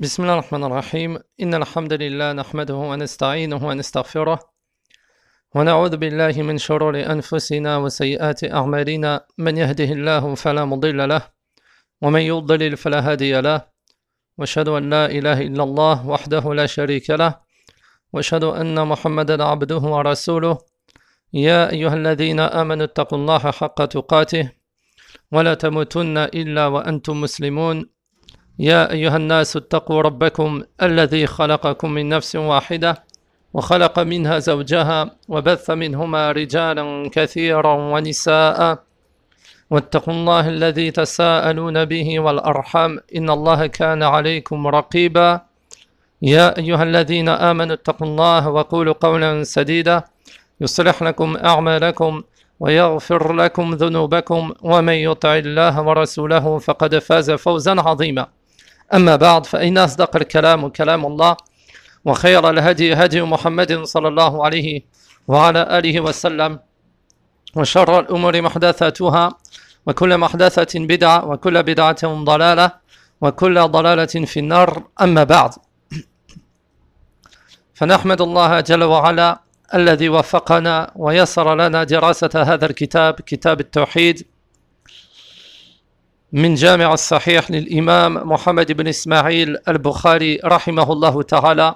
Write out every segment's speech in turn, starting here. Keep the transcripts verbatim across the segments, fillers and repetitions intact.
بسم الله الرحمن الرحيم إن الحمد لله نحمده ونستعينه ونستغفره ونعوذ بالله من شرور أنفسنا وسيئات أعمالنا من يهده الله فلا مضل له ومن يضلل فلا هادي له وأشهد أن لا إله إلا الله وحده لا شريك له وأشهد أن محمدا عبده ورسوله يا أيها الذين آمنوا اتقوا الله حق تقاته ولا تموتن إلا وأنتم مسلمون يا أيها الناس اتقوا ربكم الذي خلقكم من نفس واحدة وخلق منها زوجها وبث منهما رجالا كثيرا ونساء واتقوا الله الذي تساءلون به والأرحام إن الله كان عليكم رقيبا يا أيها الذين آمنوا اتقوا الله وقولوا قولا سديدا يصلح لكم أعمالكم ويغفر لكم ذنوبكم ومن يطع الله ورسوله فقد فاز فوزا عظيما أما بعد فإن أصدق الكلام كلام الله وخير الهدي هدي محمد صلى الله عليه وعلى آله وسلم وشر الأمور محدثاتها وكل محدثة بدعة وكل بدعة ضلالة وكل ضلالة في النار أما بعد فنحمد الله جل وعلا الذي وفقنا ويسر لنا دراسة هذا الكتاب كتاب التوحيد من جامع الصحيح للإمام محمد بن إسماعيل البخاري رحمه الله تعالى.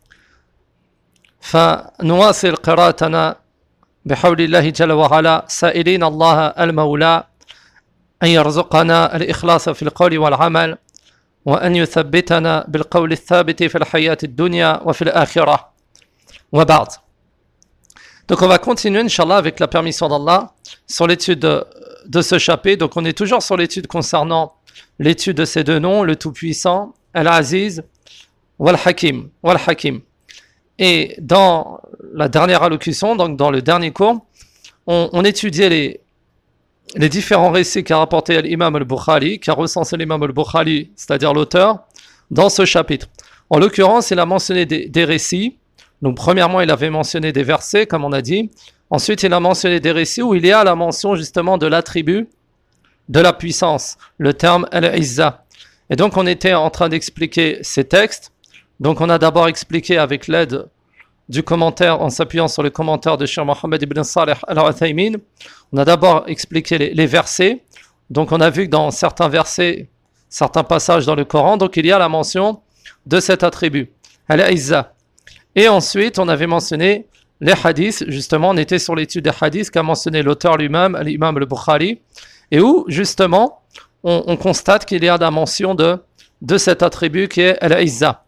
فنواصل قراءتنا بحول الله جل وعلا سائلين الله المولى أن يرزقنا الإخلاص في القول والعمل وأن يثبتنا بالقول الثابت في الحياة الدنيا وفي الآخرة وبعد. Donc on va continuer, Inch'Allah, avec la permission d'Allah, sur l'étude de, de ce chapitre. Donc on est toujours sur l'étude concernant l'étude de ces deux noms, le Tout-Puissant, Al-Aziz, Wal-Hakim, Wal-Hakim. Et dans la dernière allocution, donc dans le dernier cours, on, on étudiait les, les différents récits qu'a rapporté l'imam al-Bukhari, qu'a recensé l'imam al-Bukhari, c'est-à-dire l'auteur, dans ce chapitre. En l'occurrence, il a mentionné des, des récits. Donc premièrement, il avait mentionné des versets, comme on a dit. Ensuite, il a mentionné des récits où il y a la mention justement de l'attribut de la puissance, le terme Al-Izza. Et donc, on était en train d'expliquer ces textes. Donc, on a d'abord expliqué avec l'aide du commentaire, en s'appuyant sur le commentaire de Cheikh Mohammed ibn Salih al-Uthaymin. On a d'abord expliqué les, les versets. Donc, on a vu que dans certains versets, certains passages dans le Coran, donc il y a la mention de cet attribut, Al-Izza. Et ensuite, on avait mentionné les hadiths. Justement, on était sur l'étude des hadiths qu'a mentionné l'auteur lui-même, l'imam al-Bukhari, et où, justement, on, on constate qu'il y a la mention de, de cet attribut qui est Al-Izza.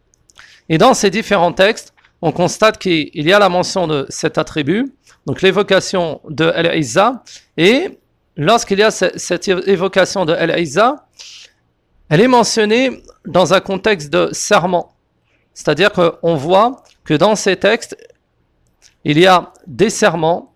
Et dans ces différents textes, on constate qu'il y a la mention de cet attribut, donc l'évocation de Al-Izza, et lorsqu'il y a cette évocation de Al-Izza, elle est mentionnée dans un contexte de serment. C'est-à-dire qu'on voit que dans ces textes, il y a des serments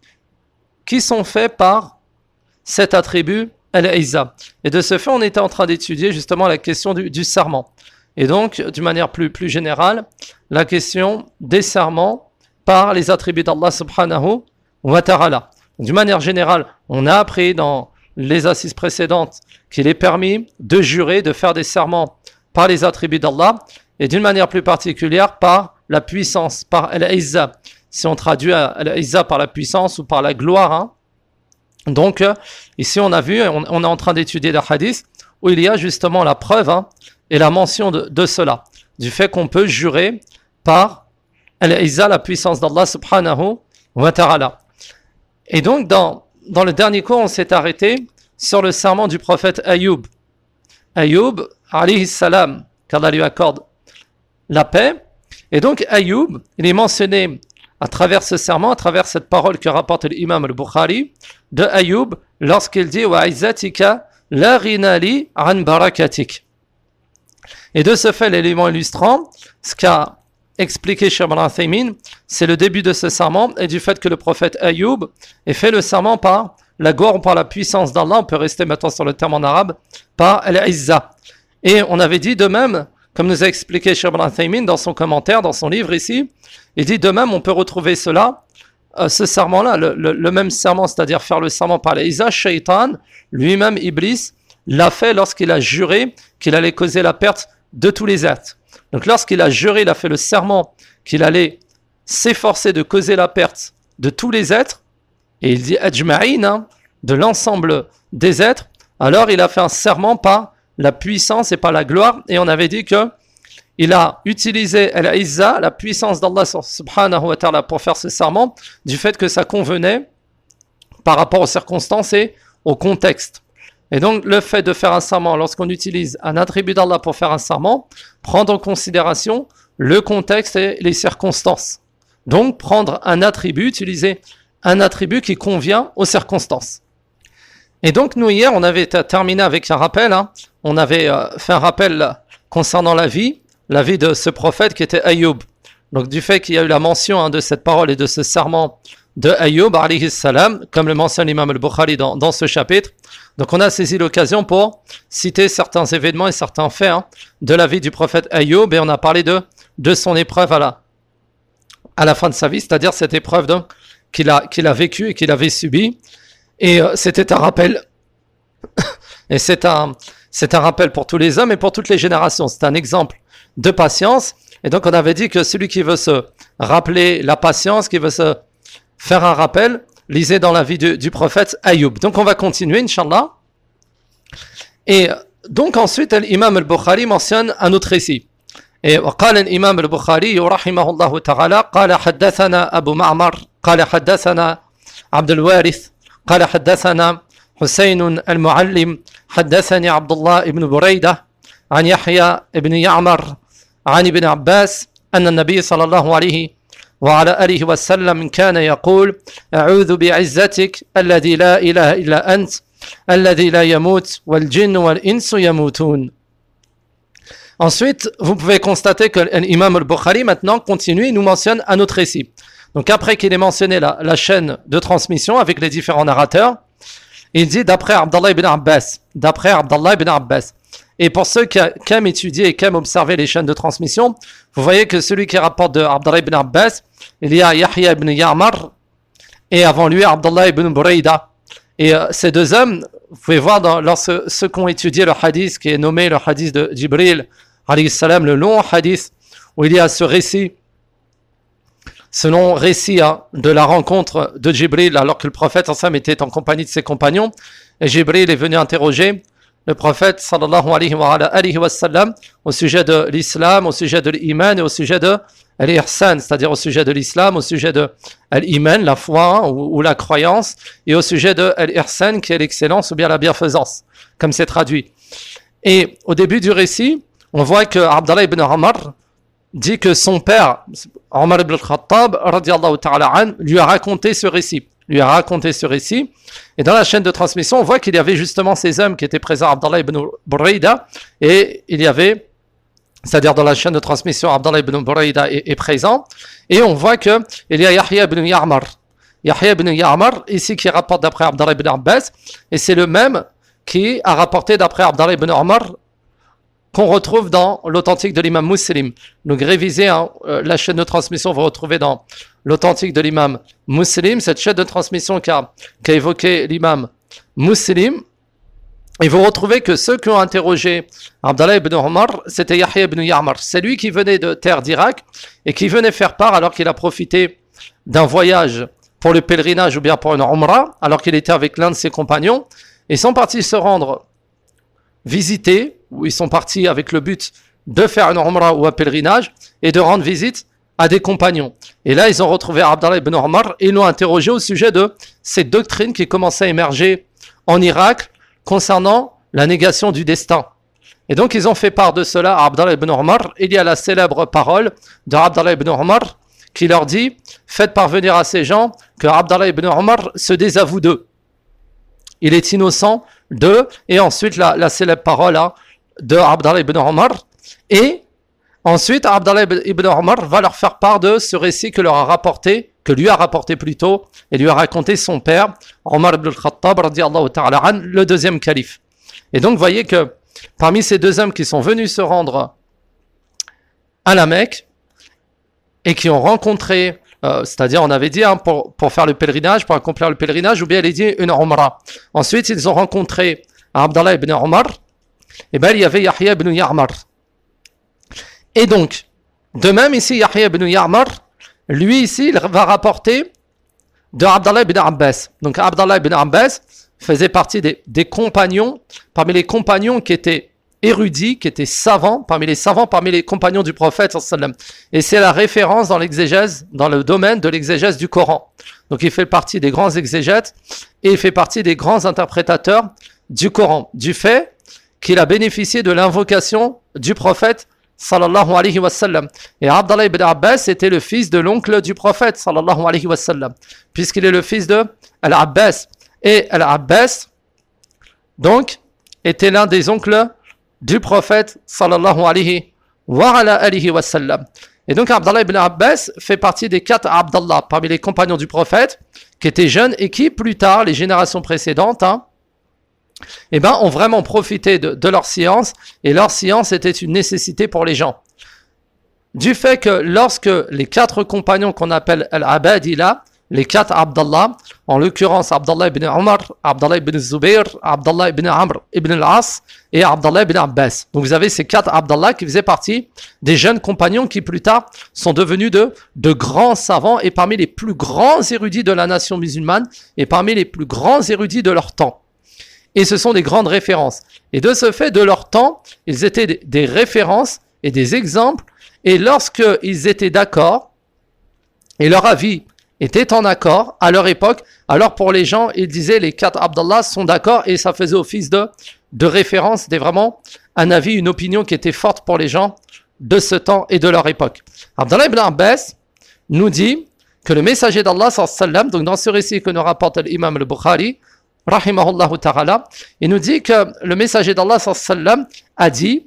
qui sont faits par cet attribut Al-Izza. Et de ce fait, on était en train d'étudier justement la question du, du serment. Et donc, d'une manière plus, plus générale, la question des serments par les attributs d'Allah subhanahu wa ta'ala. D'une manière générale, on a appris dans les assises précédentes qu'il est permis de jurer, de faire des serments par les attributs d'Allah, et d'une manière plus particulière par la puissance, par Al-Izza. Si on traduit Al-Izza par la puissance ou par la gloire. Hein. Donc, ici on a vu, on, on est en train d'étudier des hadiths où il y a justement la preuve hein, et la mention de, de cela, du fait qu'on peut jurer par Al-Izza, la puissance d'Allah subhanahu wa ta'ala. Et donc, dans, dans le dernier cours, on s'est arrêté sur le serment du prophète Ayyub. Ayyub, alayhi salam, qu'Allah lui accorde la paix. Et donc Ayyub, il est mentionné à travers ce serment, à travers cette parole que rapporte l'imam al-Bukhari de Ayyub lorsqu'il dit wa izzatika la ghina an barakatik. Et de ce fait, l'élément illustrant, ce qu'a expliqué Cheikh Ibn Uthaymin, c'est le début de ce serment et du fait que le prophète Ayyub ait fait le serment par la gloire ou par la puissance d'Allah. On peut rester maintenant sur le terme en arabe, par Al-Izza. Et on avait dit de même, comme nous a expliqué Cheikh Ibn Uthaymin dans son commentaire, dans son livre ici, il dit de même on peut retrouver cela, euh, ce serment-là, le, le, le même serment, c'est-à-dire faire le serment par l'Izza, Shaitan, lui-même Iblis, l'a fait lorsqu'il a juré qu'il allait causer la perte de tous les êtres. Donc lorsqu'il a juré, il a fait le serment qu'il allait s'efforcer de causer la perte de tous les êtres, et il dit ajma'in, hein, de l'ensemble des êtres, alors il a fait un serment par la puissance et par la gloire, et on avait dit que il a utilisé al-Izza, la puissance d'Allah subhanahu wa ta'ala, pour faire ce serment, du fait que ça convenait par rapport aux circonstances et au contexte. Et donc le fait de faire un serment, lorsqu'on utilise un attribut d'Allah pour faire un serment, prendre en considération le contexte et les circonstances. Donc prendre un attribut, utiliser un attribut qui convient aux circonstances. Et donc nous hier, on avait terminé avec un rappel, hein. On avait euh, fait un rappel concernant la vie, la vie de ce prophète qui était Ayyub. Donc du fait qu'il y a eu la mention, hein, de cette parole et de ce serment de Ayyub alayhi salam, comme le mentionne l'imam al-Bukhari dans, dans ce chapitre. Donc on a saisi l'occasion pour citer certains événements et certains faits, hein, de la vie du prophète Ayyub, et on a parlé de, de son épreuve à la, à la fin de sa vie, c'est-à-dire cette épreuve donc, qu'il a, qu'il a vécue et qu'il avait subie. Et euh, c'était un rappel, et c'est un, c'est un rappel pour tous les hommes et pour toutes les générations. C'est un exemple de patience. Et donc on avait dit que celui qui veut se rappeler la patience, qui veut se faire un rappel, lisez dans la vie du, du prophète Ayyub. Donc on va continuer, Inch'Allah. Et donc ensuite, l'imam al-Bukhari mentionne un autre récit. Et وقال الإمام البخاري رحمه الله تعالى قال حدثنا أبو معمر قال حدثنا عبد الوارث قال حدثنا حسين المعلم حدثني عبد الله بن بريدة عن يحيى بن يعمر عن ابن عباس أن النبي صلى الله عليه وعلى آله وسلم كان يقول أعوذ بعزتك الذي لا إله إلا أنت الذي لا يموت والجن والإنس يموتون. Ensuite, vous pouvez constater que l'imam al-Bukhari maintenant continue et nous mentionne un autre récit. Donc après qu'il ait mentionné la, la chaîne de transmission avec les différents narrateurs, il dit d'après Abdallah ibn Abbas, d'après Abdallah ibn Abbas. Et pour ceux qui, qui aiment étudier et qui aiment observer les chaînes de transmission, vous voyez que celui qui rapporte de Abdallah ibn Abbas, il y a Yahya ibn Ya'mar et avant lui Abdallah ibn Burayda. Et euh, ces deux hommes, vous pouvez voir dans, lorsque ceux qui ont étudié le hadith qui est nommé le hadith de Jibril, alayhi salam, le long hadith où il y a ce récit, ce long récit, hein, de la rencontre de Jibril alors que le prophète ensemble était en compagnie de ses compagnons, et Jibril est venu interroger le prophète sallallahu alayhi wa, alayhi wa sallam au sujet de l'islam, au sujet de l'iman et au sujet de l'ihsan, c'est-à-dire au sujet de l'islam, au sujet de l'iman, la foi, hein, ou, ou la croyance, et au sujet de l'ihsan qui est l'excellence ou bien la bienfaisance, comme c'est traduit. Et au début du récit, on voit que Abdallah ibn Umar dit que son père, Omar ibn al-Khattab, radiallahu ta'ala an, lui a raconté ce récit. lui a raconté ce récit. Et dans la chaîne de transmission, on voit qu'il y avait justement ces hommes qui étaient présents, Abdallah ibn Burayda, et il y avait, c'est-à-dire dans la chaîne de transmission, Abdallah ibn Burayda est, est présent, et on voit qu'il y a Yahya ibn Ya'mar. Yahya ibn Ya'mar, ici qui rapporte d'après Abdallah ibn Abbas, et c'est le même qui a rapporté d'après Abdallah ibn Umar, qu'on retrouve dans l'authentique de l'imam Muslim. Donc révisez hein, euh, la chaîne de transmission, vous retrouvez dans l'authentique de l'imam Muslim, cette chaîne de transmission qu'a, qu'a évoqué l'imam Muslim, et vous retrouvez que ceux qui ont interrogé Abdallah ibn Umar, c'était Yahya ibn Ya'mar. C'est lui qui venait de terre d'Irak et qui venait faire part alors qu'il a profité d'un voyage pour le pèlerinage ou bien pour une Umrah, alors qu'il était avec l'un de ses compagnons, et ils sont partis se rendre visiter, où ils sont partis avec le but de faire une Umrah ou un pèlerinage et de rendre visite à des compagnons. Et là, ils ont retrouvé Abdallah ibn Umar et ils l'ont interrogé au sujet de cette doctrine qui commençait à émerger en Irak concernant la négation du destin. Et donc, ils ont fait part de cela à Abdallah ibn Umar. Il y a la célèbre parole de Abdallah ibn Umar qui leur dit « Faites parvenir à ces gens que Abdallah ibn Umar se désavoue d'eux. Il est innocent d'eux. » Et ensuite, la, la célèbre parole hein, de Abdallah ibn Umar. Et ensuite, Abdallah ibn Umar va leur faire part de ce récit que leur a rapporté, que lui a rapporté plutôt, et lui a raconté son père, Omar ibn al-Khattab, radiallahu ta'ala an, le deuxième calife. Et donc, vous voyez que parmi ces deux hommes qui sont venus se rendre à la Mecque, et qui ont rencontré, euh, c'est-à-dire on avait dit, hein, pour, pour faire le pèlerinage, pour accomplir le pèlerinage, ou bien il dit une Umrah. Ensuite, ils ont rencontré Abdallah ibn Umar, et bien il y avait Yahya ibn Ya'mar. Et donc, de même ici, Yahya ibn Ya'mar, lui ici, il va rapporter de Abdallah ibn Abbas. Donc Abdallah ibn Abbas faisait partie des, des compagnons, parmi les compagnons qui étaient érudits, qui étaient savants, parmi les savants, parmi les compagnons du prophète sallallahu alayhi wa sallam. Et c'est la référence dans l'exégèse, dans le domaine de l'exégèse du Coran. Donc il fait partie des grands exégètes et il fait partie des grands interprétateurs du Coran, du fait qu'il a bénéficié de l'invocation du prophète sallallahu alayhi wa sallam. Et Abdallah ibn Abbas était le fils de l'oncle du prophète sallallahu alayhi wa sallam, puisqu'il est le fils de Al-Abbas. Et Al-Abbas, donc, était l'un des oncles du prophète sallallahu alayhi wa alayhi wa sallam. Et donc Abdallah ibn Abbas fait partie des quatre Abdallah, parmi les compagnons du prophète, qui étaient jeunes et qui, plus tard, les générations précédentes, hein, eh ben, ont vraiment profité de, de leur science, et leur science était une nécessité pour les gens. Du fait que lorsque les quatre compagnons qu'on appelle Al-Abadila, les quatre Abdallah, en l'occurrence Abdallah ibn Omar, Abdallah ibn Zubayr, Abdallah ibn Amr ibn al-As et Abdallah ibn Abbas. Donc vous avez ces quatre Abdallah qui faisaient partie des jeunes compagnons qui plus tard sont devenus de, de grands savants et parmi les plus grands érudits de la nation musulmane et parmi les plus grands érudits de leur temps. Et ce sont des grandes références. Et de ce fait, de leur temps, ils étaient des, des références et des exemples. Et lorsqu'ils étaient d'accord, et leur avis était en accord à leur époque, alors pour les gens, ils disaient les quatre Abdallah sont d'accord et ça faisait office de, de référence, c'était vraiment un avis, une opinion qui était forte pour les gens de ce temps et de leur époque. Abdallah ibn Abbas nous dit que le messager d'Allah, sallallahu alayhi wa sallam, donc dans ce récit que nous rapporte l'imam al-Bukhari, rahimahullah ta'ala, il nous dit que le messager d'Allah sallallahu alayhi wa sallam a dit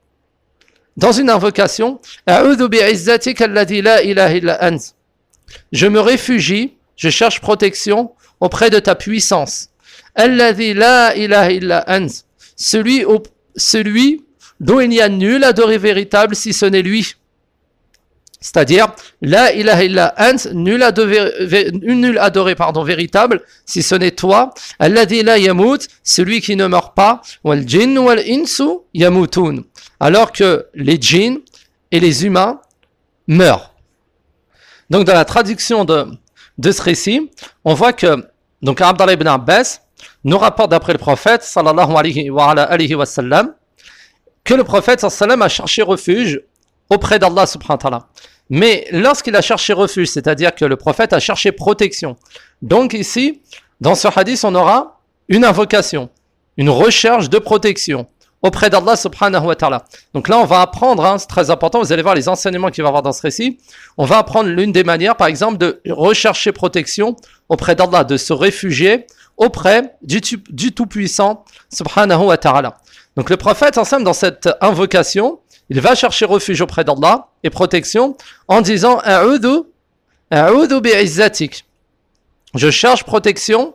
dans une invocation, A'udhu bi'izzatika alladhi la ilaha illa ant. Je me réfugie, je cherche protection auprès de ta puissance. Alladhi la ilaha illa ant. Celui, au, celui dont il n'y a nul adoré véritable si ce n'est lui. C'est-à-dire, la ilaha illa ant, nul adoré, nul adoré pardon, véritable, si ce n'est toi. Alladhi la yamut, celui qui ne meurt pas. Wal jinn wal insu yamutun. Alors que les djinns et les humains meurent. Donc, dans la traduction de, de ce récit, on voit que, donc, Abdallah ibn Abbas nous rapporte d'après le prophète, sallallahu alayhi wa, alayhi wa sallam, que le prophète, sallallahu alayhi wa sallam, a cherché refuge auprès d'Allah subhanahu wa ta'ala. Mais lorsqu'il a cherché refuge, c'est-à-dire que le prophète a cherché protection. Donc ici, dans ce hadith, on aura une invocation, une recherche de protection auprès d'Allah subhanahu wa ta'ala. Donc là, on va apprendre, hein, c'est très important, vous allez voir les enseignements qu'il va y avoir dans ce récit. On va apprendre l'une des manières, par exemple, de rechercher protection auprès d'Allah, de se réfugier auprès du, du Tout-Puissant subhanahu wa ta'ala. Donc le prophète, ensemble, dans cette invocation, il va chercher refuge auprès d'Allah et protection en disant A'udhu, A'udhu bi'izzatik. Je cherche protection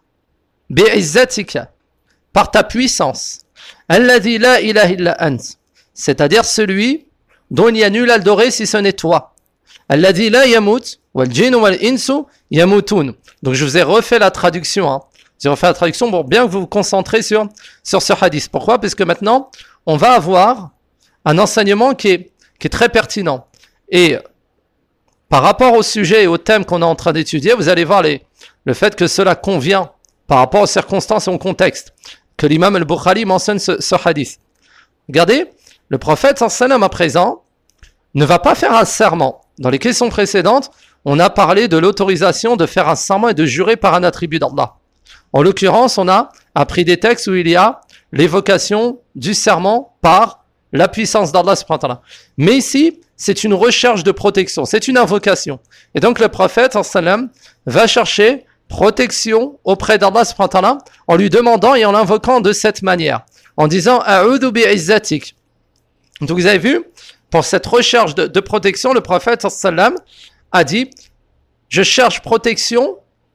bi'izzatika, par ta puissance. Alladhi la ilaha illa ant. C'est-à-dire celui dont il n'y a nul adoré si ce n'est toi. Alladhi la yamut, wal jinn wal insu yamutun. Donc je vous ai refait la traduction. Hein. J'ai refait la traduction pour bien que vous vous concentrez sur, sur ce hadith. Pourquoi ? Parce que maintenant, on va avoir un enseignement qui est, qui est très pertinent. Et par rapport au sujet et au thème qu'on est en train d'étudier, vous allez voir les, le fait que cela convient par rapport aux circonstances et au contexte, que l'imam al-Bukhari mentionne ce, ce hadith. Regardez, le prophète sallallahu alayhi wa sallam à présent ne va pas faire un serment. Dans les questions précédentes, on a parlé de l'autorisation de faire un serment et de jurer par un attribut d'Allah. En l'occurrence, on a appris des textes où il y a l'évocation du serment par la puissance d'Allah subhanahu wa ta'ala. Mais ici, c'est une recherche de protection, c'est une invocation. Et donc le prophète sallallahu alayhi wa sallam va chercher protection auprès d'Allah subhanahu wa ta'ala en lui demandant et en l'invoquant de cette manière, en disant A'udhu bi'izzatik. Donc vous avez vu, pour cette recherche de, de protection, le prophète sallallahu alayhi wa sallam a dit je cherche protection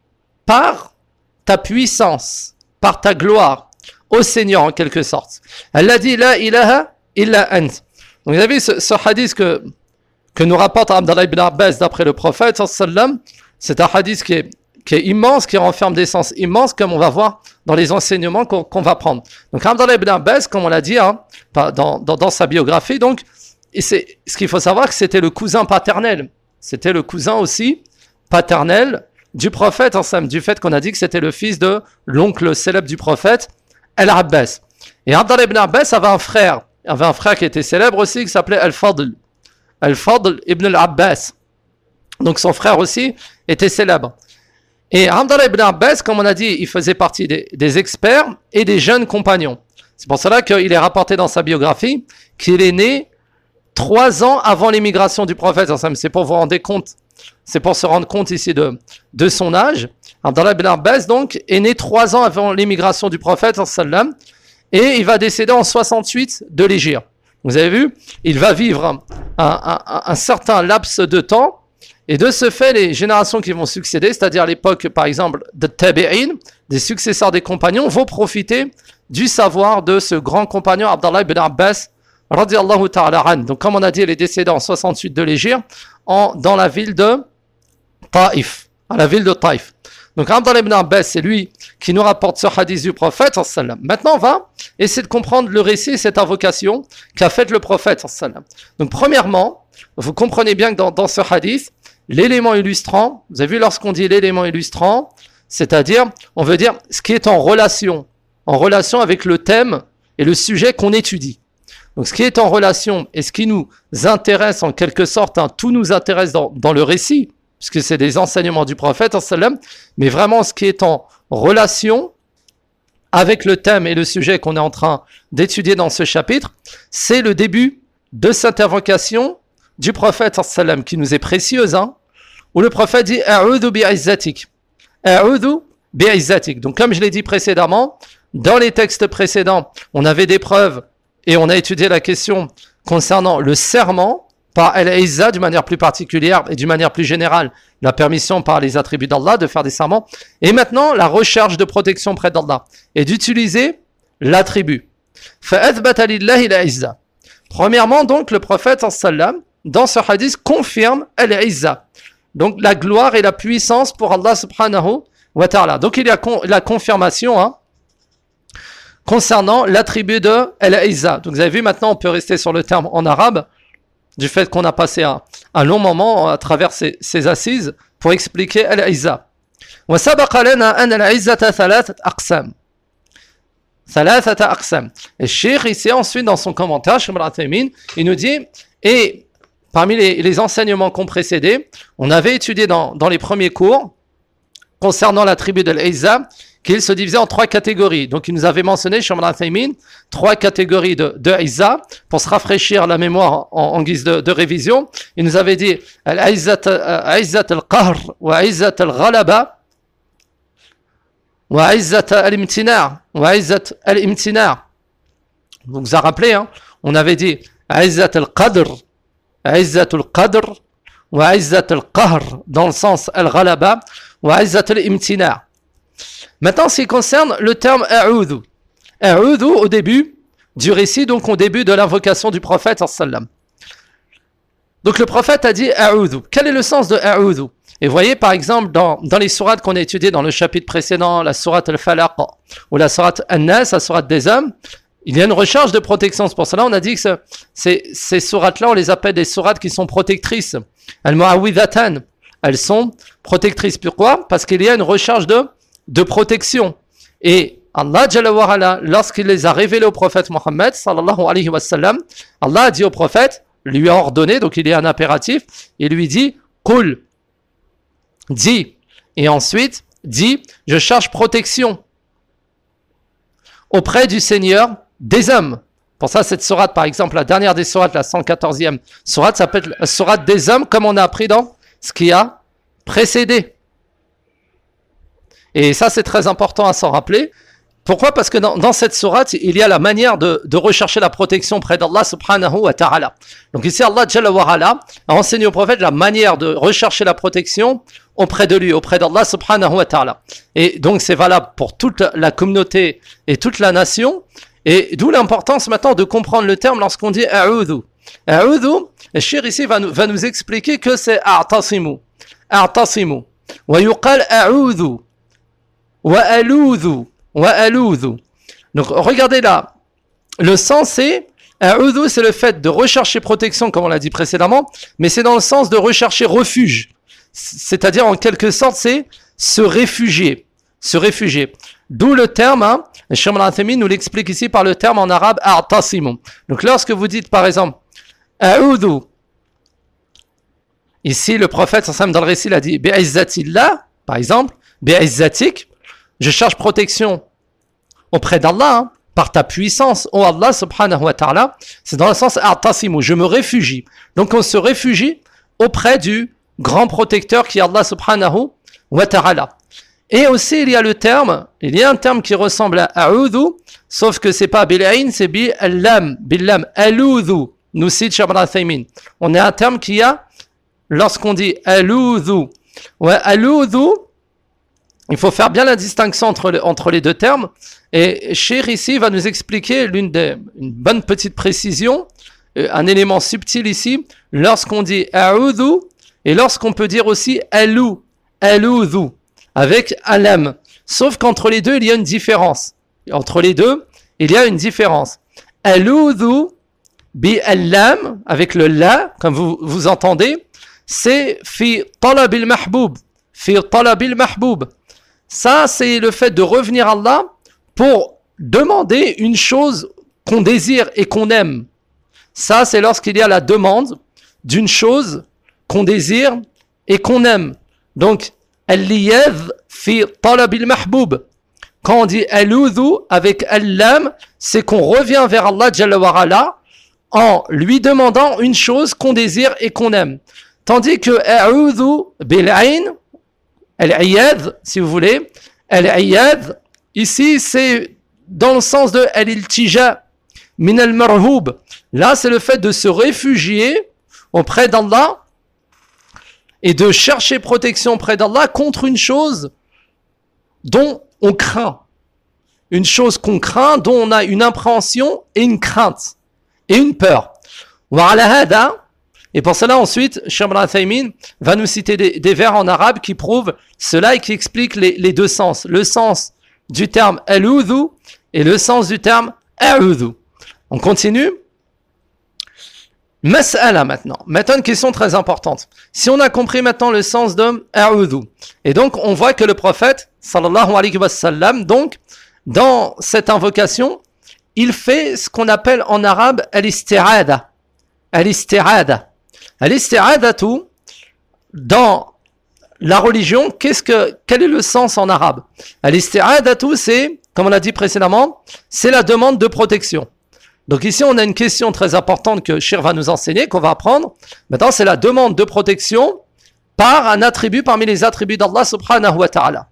par ta puissance, par ta gloire, au Seigneur en quelque sorte. Elle a dit la ilaha illa ant. Donc vous avez vu ce, ce hadith que, que nous rapporte Abdallah ibn Abbas d'après le prophète sallallahu alayhi wa sallam. C'est un hadith qui est qui est immense, qui renferme des sens immenses, comme on va voir dans les enseignements qu'on, qu'on va prendre. Donc, Abdallah ibn Abbas, comme on l'a dit hein, dans, dans, dans sa biographie, donc, et c'est, ce qu'il faut savoir, que c'était le cousin paternel. C'était le cousin aussi paternel du prophète, ensemble, du fait qu'on a dit que c'était le fils de l'oncle célèbre du prophète, Al-Abbas. Et Abdallah ibn Abbas avait un frère, avait un frère qui était célèbre aussi, qui s'appelait Al-Fadl. Al-Fadl ibn al-Abbas. Donc son frère aussi était célèbre. Et Abdallah ibn Abbas, comme on a dit, il faisait partie des, des experts et des jeunes compagnons. C'est pour cela qu'il est rapporté dans sa biographie qu'il est né trois ans avant l'émigration du prophète. C'est pour vous rendre compte, c'est pour se rendre compte ici de, de son âge. Abdallah ibn Abbas, donc, est né trois ans avant l'émigration du prophète, et il va décéder en soixante-huit de l'Hégire. Vous avez vu, il va vivre un, un, un, un certain laps de temps. Et de ce fait, les générations qui vont succéder, c'est-à-dire l'époque, par exemple, de Tabi'in, des successeurs des compagnons, vont profiter du savoir de ce grand compagnon, Abdallah ibn Abbas, radiallahu ta'ala an. Donc, comme on a dit, il est décédé en soixante-huit de l'Hégire, en, dans la ville de Taïf, à la ville de Taïf. Donc, Abdallah ibn Abbas, c'est lui qui nous rapporte ce hadith du prophète, sallam. Maintenant, on va essayer de comprendre le récit, cette invocation qu'a faite le prophète, sallam. Donc, premièrement, vous comprenez bien que dans, dans ce hadith, l'élément illustrant, vous avez vu lorsqu'on dit l'élément illustrant, c'est-à-dire, on veut dire ce qui est en relation, en relation avec le thème et le sujet qu'on étudie. Donc ce qui est en relation et ce qui nous intéresse en quelque sorte, hein, tout nous intéresse dans, dans le récit, puisque c'est des enseignements du prophète, mais vraiment ce qui est en relation avec le thème et le sujet qu'on est en train d'étudier dans ce chapitre, c'est le début de cette invocation du prophète sallam qui nous est précieuse, hein, où le prophète dit A'udhu bi'izzatik. A'udhu bi'izzatik. Donc comme je l'ai dit précédemment, dans les textes précédents, on avait des preuves et on a étudié la question concernant le serment par Al-Izza d'une manière plus particulière et d'une manière plus générale, la permission par les attributs d'Allah de faire des serments, et maintenant la recherche de protection près d'Allah et d'utiliser l'attribut. Fa'athbata lillahi al-izza. Premièrement donc le prophète sallam dans ce hadith confirme al-izza, donc la gloire et la puissance pour Allah subhanahu wa ta'ala. Donc il y a con- la confirmation, hein, concernant l'attribut de al-izza. Donc vous avez vu, maintenant on peut rester sur le terme en arabe, du fait qu'on a passé un, un long moment à travers ces, ces assises pour expliquer al-izza. Wa sabaqa lana an al-izzata thalathat aqsam. Thalathat aqsam. Et Cheikh ici ensuite dans son commentaire, Cheikh Ibn Uthaymin, il nous dit, et parmi les, les enseignements qu'on précédait, on avait étudié dans, dans les premiers cours, concernant la tribu de l'Izza, qu'il se divisait en trois catégories. Donc il nous avait mentionné, Cheikh Ibn Uthaymin, trois catégories de, de Izza, pour se rafraîchir la mémoire en, en guise de, de révision. Il nous avait dit Al-Izzat al-Qahr, wa Izzat al-Ghalaba, wa Izzat al-Imtinar, wa Izzat al-Imtinar. Vous vous avez rappelé, hein, on avait dit Izzat al-Qadr, Izzat al-Qadr, wa Izzat al-Qahr, dans le sens al-Ghalaba, wa Izzat al-Imtinar. Maintenant, ce qui concerne le terme A'udhu. A'udhu au début du récit, donc au début de l'invocation du prophète sallam. Donc le prophète a dit A'udhu. Quel est le sens de A'udhu? Et vous voyez par exemple dans, dans les sourates qu'on a étudiées dans le chapitre précédent, la sourate al-Falaq ou la sourate An-Nas, la sourate des hommes, il y a une recherche de protection. C'est pour cela on a dit que ce, ces, ces sourates-là, on les appelle des sourates qui sont protectrices. Al-Mu'awwidhatan. Elles sont protectrices. Pourquoi? Parce qu'il y a une recherche de de protection. Et Allah Jalla wa Ala, lorsqu'il les a révélés au prophète Mohammed sallallahu alayhi wa sallam, Allah a dit au prophète, lui a ordonné, donc il y a un impératif, il lui dit Qul, dis, et ensuite dit je cherche protection auprès du Seigneur des hommes. Pour ça, cette sourate, par exemple, la dernière des sourates, la cent quatorzième sourate, s'appelle la sourate des hommes, comme on a appris dans ce qui a précédé. Et ça, c'est très important à s'en rappeler. Pourquoi? Parce que dans, dans cette sourate, il y a la manière de, de rechercher la protection près d'Allah subhanahu wa ta'ala. Donc ici, Allah Jalla wa Ala a enseigné au prophète la manière de rechercher la protection auprès de lui, auprès d'Allah subhanahu wa ta'ala. Et donc, c'est valable pour toute la communauté et toute la nation. Et d'où l'importance maintenant de comprendre le terme lorsqu'on dit A'udhu. A'udhu, le cheikh ici va nous, va nous expliquer que c'est A'tasimu. A'tasimu. Wa yuqal A'udhu. Wa aloudhu, wa aloudhu. Donc regardez là, le sens c'est A'udhu, c'est le fait de rechercher protection, comme on l'a dit précédemment, mais c'est dans le sens de rechercher refuge. C'est-à-dire, en quelque sorte, c'est se réfugier. Se réfugier. D'où le terme, hein, Cheikh Al-Uthaymin nous l'explique ici par le terme en arabe a'tasimu. Donc, lorsque vous dites, par exemple, A'udhu, ici, le prophète, dans le récit, il a dit, bi'izzatillah, par exemple, bi'izzatik, je cherche protection auprès d'Allah, hein, par ta puissance, oh Allah subhanahu wa ta'ala, c'est dans le sens a'tasimu, je me réfugie. Donc on se réfugie auprès du grand protecteur qui est Allah subhanahu wa ta'ala. Et aussi il y a le terme, il y a un terme qui ressemble à a'udhu, sauf que c'est pas bil'ain, c'est bi'allam, bil'lam, aloudhu, nous cite Cheikh Al-Uthaymin. On a un terme qui a, lorsqu'on dit aloudhu, ouais, aloudhu, il faut faire bien la distinction entre, le, entre les deux termes. Et Cheikh ici va nous expliquer l'une des, une bonne petite précision, euh, un élément subtil ici, lorsqu'on dit a'udhu et lorsqu'on peut dire aussi alou, aloudhu, avec alam. Sauf qu'entre les deux, il y a une différence. Entre les deux, il y a une différence. Aloudhu bi allam, avec le la, comme vous, vous entendez, c'est fi talabil mahboub, fi talabil mahboub. Ça, c'est le fait de revenir à Allah pour demander une chose qu'on désire et qu'on aime. Ça, c'est lorsqu'il y a la demande d'une chose qu'on désire et qu'on aime. Donc, al-liyadh fi talabil mahboub. Quand on dit al-udhu avec al-lam, c'est qu'on revient vers Allah Jalla wa Ala en lui demandant une chose qu'on désire et qu'on aime. Tandis que a'udhu bil-ain, al-iyadh, si vous voulez, al-iyadh, ici, c'est dans le sens de al-iltija min al-marhoub. Là, c'est le fait de se réfugier auprès d'Allah et de chercher protection auprès d'Allah contre une chose dont on craint. Une chose qu'on craint, dont on a une appréhension et une crainte et une peur. Wa ala hada, et pour cela, ensuite, Cheikh Al-Uthaymin va nous citer des, des vers en arabe qui prouvent cela et qui expliquent les, les deux sens. Le sens du terme al-udhu et le sens du terme a'udhu. On continue. Mas'ala maintenant. Maintenant, une question très importante. Si on a compris maintenant le sens de a'udhu, et donc on voit que le prophète, sallallahu alayhi wa sallam, donc, dans cette invocation, il fait ce qu'on appelle en arabe al-isti'ada. Al-isti'ada. Al-isti'adatu, dans la religion, qu'est-ce que, quel est le sens en arabe? Al-isti'adatu, c'est, comme on l'a dit précédemment, c'est la demande de protection. Donc ici, on a une question très importante que Cheikh va nous enseigner, qu'on va apprendre. Maintenant, c'est la demande de protection par un attribut parmi les attributs d'Allah subhanahu wa ta'ala.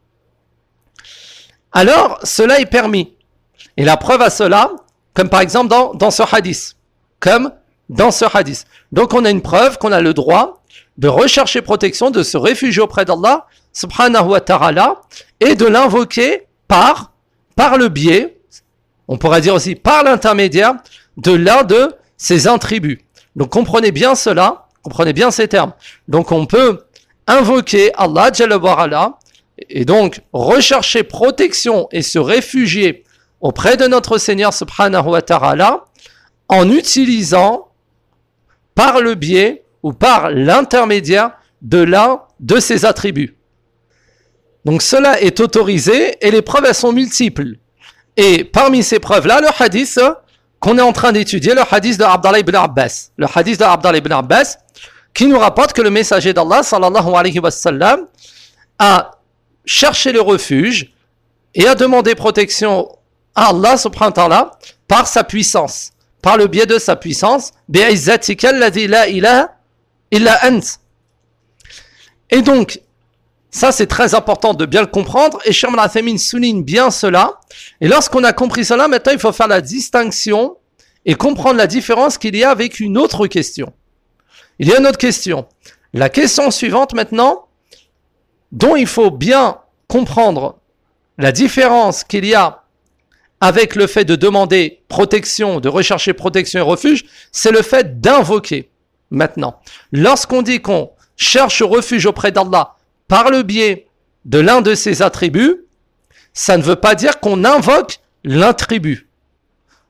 Alors, cela est permis. Et la preuve à cela, comme par exemple dans, dans ce hadith, comme dans ce hadith. Donc on a une preuve qu'on a le droit de rechercher protection, de se réfugier auprès d'Allah subhanahu wa ta'ala et de l'invoquer par, par le biais, on pourrait dire aussi par l'intermédiaire de l'un de ses attributs. Donc comprenez bien cela, comprenez bien ces termes. Donc on peut invoquer Allah Jalla wa Ala et donc rechercher protection et se réfugier auprès de notre Seigneur subhanahu wa ta'ala en utilisant par le biais ou par l'intermédiaire de l'un de ses attributs. Donc cela est autorisé et les preuves elles sont multiples. Et parmi ces preuves-là, le hadith qu'on est en train d'étudier, le hadith de Abdallah ibn Abbas. Le hadith de Abdallah ibn Abbas qui nous rapporte que le messager d'Allah sallallahu alayhi wa sallam a cherché le refuge et a demandé protection à Allah subhanahu wa ta'ala par sa puissance. Par le biais de sa puissance, bi'izzatika alladhi la ilaha illa ant. Et donc, ça c'est très important de bien le comprendre, et Cheikh Al-Uthaymin souligne bien cela. Et lorsqu'on a compris cela, maintenant il faut faire la distinction et comprendre la différence qu'il y a avec une autre question. Il y a une autre question. La question suivante maintenant, dont il faut bien comprendre la différence qu'il y a avec le fait de demander protection, de rechercher protection et refuge, c'est le fait d'invoquer. Maintenant, lorsqu'on dit qu'on cherche refuge auprès d'Allah par le biais de l'un de ses attributs, ça ne veut pas dire qu'on invoque l'attribut.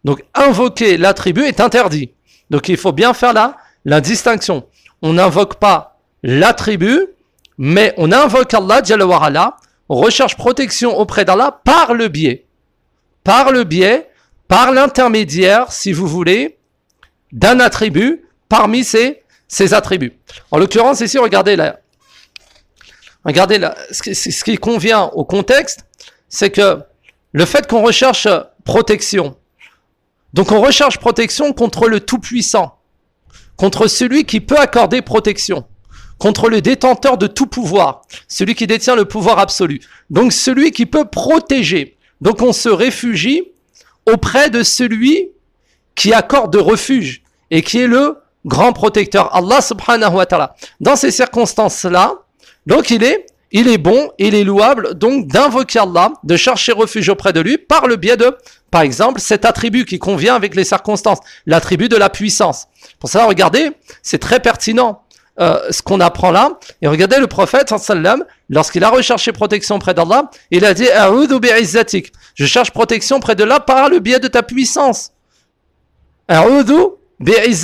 Donc invoquer l'attribut est interdit. Donc il faut bien faire la, la distinction. On n'invoque pas l'attribut, mais on invoque Allah Jalla wa Ala, on recherche protection auprès d'Allah par le biais, par le biais, par l'intermédiaire, si vous voulez, d'un attribut parmi ces, ces attributs. En l'occurrence ici, regardez là, regardez là, ce qui, ce qui convient au contexte, c'est que le fait qu'on recherche protection, donc on recherche protection contre le Tout-Puissant, contre celui qui peut accorder protection, contre le détenteur de tout pouvoir, celui qui détient le pouvoir absolu, donc celui qui peut protéger. Donc on se réfugie auprès de celui qui accorde refuge et qui est le grand protecteur, Allah subhanahu wa ta'ala. Dans ces circonstances-là, donc il est, il est bon, il est louable donc d'invoquer Allah, de chercher refuge auprès de lui par le biais de, par exemple, cet attribut qui convient avec les circonstances, l'attribut de la puissance. Pour ça, regardez, c'est très pertinent euh, ce qu'on apprend là. Et regardez le prophète, sallam, lorsqu'il a recherché protection près d'Allah, il a dit « A'udhu bi'izzatik » je cherche protection près de là par le biais de ta puissance. « A'udhu bi'izzatika »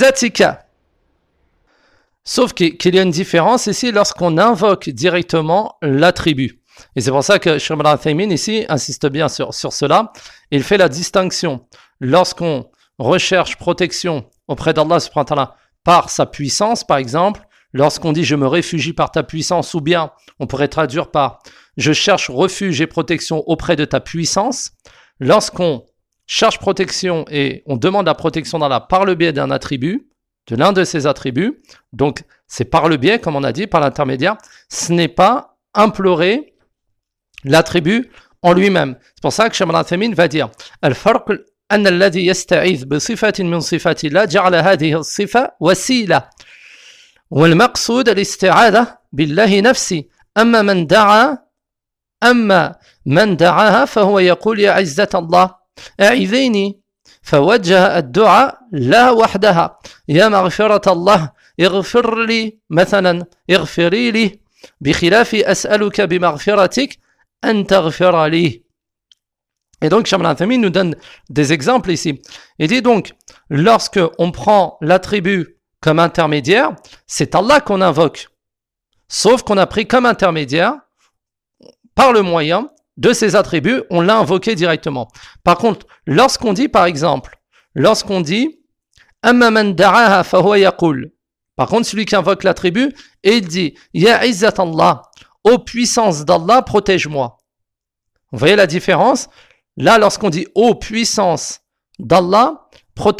Sauf qu'il y a une différence ici lorsqu'on invoque directement l'attribut. Et c'est pour ça que Cheikh Ibn Uthaymin ici insiste bien sur, sur cela. Il fait la distinction lorsqu'on recherche protection auprès d'Allah subhanahu wa ta'ala par sa puissance, par exemple, lorsqu'on dit « je me réfugie par ta puissance » ou bien on pourrait traduire par « je cherche refuge et protection auprès de ta puissance ». Lorsqu'on cherche protection et on demande la protection d'Allah par le biais d'un attribut, de l'un de ses attributs, donc c'est par le biais, comme on a dit, par l'intermédiaire, ce n'est pas implorer l'attribut en lui-même. C'est pour ça que Cheikh Ibn Uthaymin va dire Al-farq أن الذي يستعيذ بصفة من صفات الله جعل هذه الصفة وسيلة والمقصود الاستعاذة بالله نفسه أما من دعا أما من دعاها فهو يقول يا عزة الله أعذيني فوجه الدعاء لا وحدها يا مغفرة الله اغفر لي مثلا اغفري لي بخلاف أسألك بمغفرتك أن تغفر لي. Et donc, Cheikh Ibn Uthaymin nous donne des exemples ici. Il dit donc, lorsque on prend l'attribut comme intermédiaire, c'est Allah qu'on invoque. Sauf qu'on a pris comme intermédiaire, par le moyen de ces attributs, on l'a invoqué directement. Par contre, lorsqu'on dit, par exemple, lorsqu'on dit « Amma man da'aha fahuwa yaqul » par contre, celui qui invoque l'attribut, et il dit « Ya izzat Allah » ô puissance d'Allah, protège-moi. Vous voyez la différence? Là, lorsqu'on dit « ô puissance d'Allah, protège-moi »,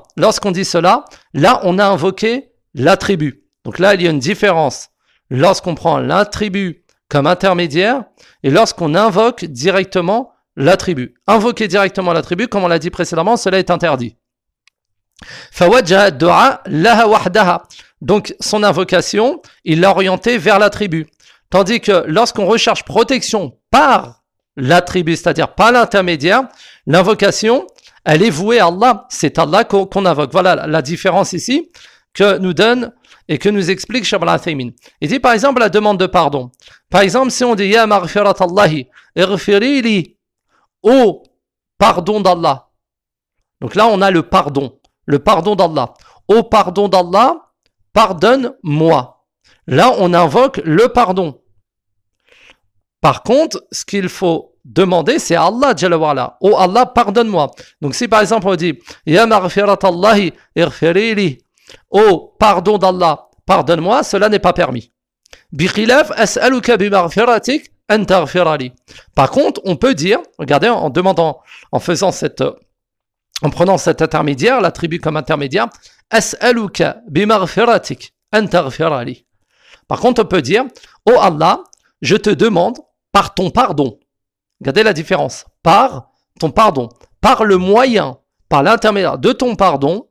lorsqu'on dit cela, là, on a invoqué l'attribut. Donc là, il y a une différence lorsqu'on prend l'attribut comme intermédiaire et lorsqu'on invoque directement l'attribut. Invoquer directement l'attribut, comme on l'a dit précédemment, cela est interdit. Donc son invocation, il l'a orienté vers l'attribut. Tandis que lorsqu'on recherche protection par l'attribut, c'est-à-dire par l'intermédiaire, l'invocation, elle est vouée à Allah. C'est Allah qu'on, qu'on invoque. Voilà la différence ici que nous donne et que nous explique Cheikh Ibn Uthaymin. Il dit par exemple la demande de pardon. Par exemple, si on dit Ya maghfirat Allahi, irfiri li, ô pardon d'Allah. Donc là, on a le pardon, le pardon d'Allah. Ô pardon d'Allah, pardonne-moi. Là, on invoque le pardon. Par contre, ce qu'il faut demander, c'est à Allah Jalla wa Ala. Oh Allah, pardonne-moi. Donc si par exemple on dit Ya maghfirat Allahi, irfiri li, oh, pardon d'Allah, pardonne-moi, cela n'est pas permis. Bikhilaf as'aluka bimaghfiratik an taghfira li. Par contre, on peut dire, regardez, en demandant, en faisant cette, en prenant cet intermédiaire, l'attribut comme intermédiaire, as'aluka bimaghfiratik an taghfira li. Par contre, on peut dire, oh Allah, je te demande par ton pardon. Regardez la différence. Par ton pardon. Par le moyen, par l'intermédiaire de ton pardon,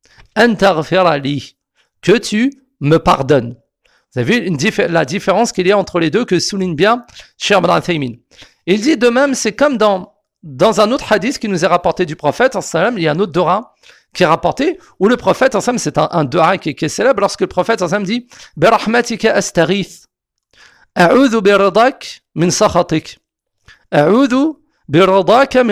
que tu me pardonnes. Vous avez vu une dif- la différence qu'il y a entre les deux que souligne bien Cheikh Ibn Uthaymin. Il dit de même, c'est comme dans, dans un autre hadith qui nous est rapporté du prophète, il y a un autre dora qui est rapporté, où le prophète, c'est un, un dora qui, qui est célèbre, lorsque le prophète dit « Birahmatika astaghith, a'udhu biradak min sakhatik, a'udhu biradaka min sakhatik »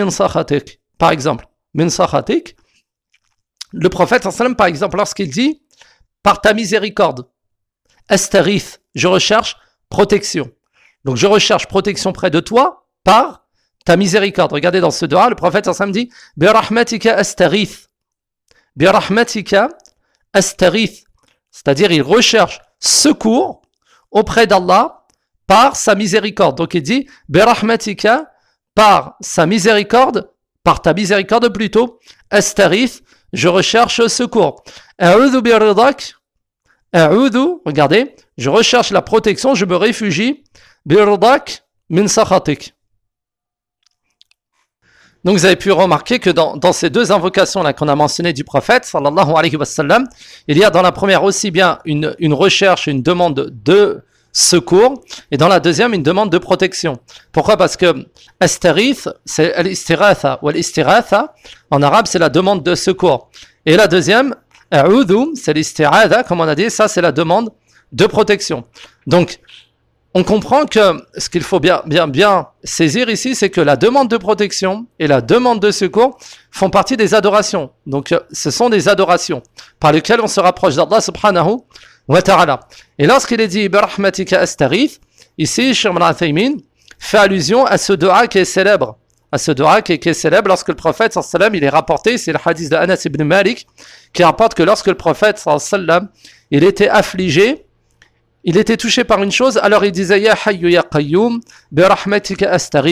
par exemple. min sakhatik. Le prophète sallallahu alayhi wa sallam, par exemple, lorsqu'il dit par ta miséricorde, astarith, je recherche protection. Donc je recherche protection près de toi par ta miséricorde. Regardez dans ce dua, le prophète sallallahu alayhi wa sallam dit bi rahmatika astarith. Bi rahmatika astarith. C'est-à-dire il recherche secours auprès d'Allah par sa miséricorde. Donc il dit bi rahmatika, par sa miséricorde, par ta miséricorde plutôt, astarith, je recherche secours. A'udhu bi ridak. A'udhu, regardez, je recherche la protection, je me réfugie bi ridak min sakhatik. Donc vous avez pu remarquer que dans, dans ces deux invocations-là qu'on a mentionnées du prophète, sallallahu alayhi wa sallam, il y a dans la première aussi bien une, une recherche, une demande de secours, et dans la deuxième, une demande de protection. Pourquoi? Parce que astarith, c'est al-istiratha, ou al-istiratha, en arabe, c'est la demande de secours. Et la deuxième, a'udhu, c'est l'istiratha, comme on a dit, ça c'est la demande de protection. Donc, on comprend que ce qu'il faut bien, bien, bien saisir ici, c'est que la demande de protection et la demande de secours font partie des adorations. Donc, ce sont des adorations par lesquelles on se rapproche d'Allah subhanahu wa ta'ala. Et lorsqu'il est dit « Barahmatika astarith », ici, Cheikh Ibn Uthaymin fait allusion à ce dua qui est célèbre, à ce dua qui est, qui est célèbre lorsque le prophète, sallallahu alayhi wa sallam, il est rapporté, c'est le hadith de Anas ibn Malik, qui rapporte que lorsque le prophète, sallallahu alayhi wa sallam, il était affligé, il était touché par une chose, alors il disait « Ya hayyu ya qayyum, bi rahmatika astarith ».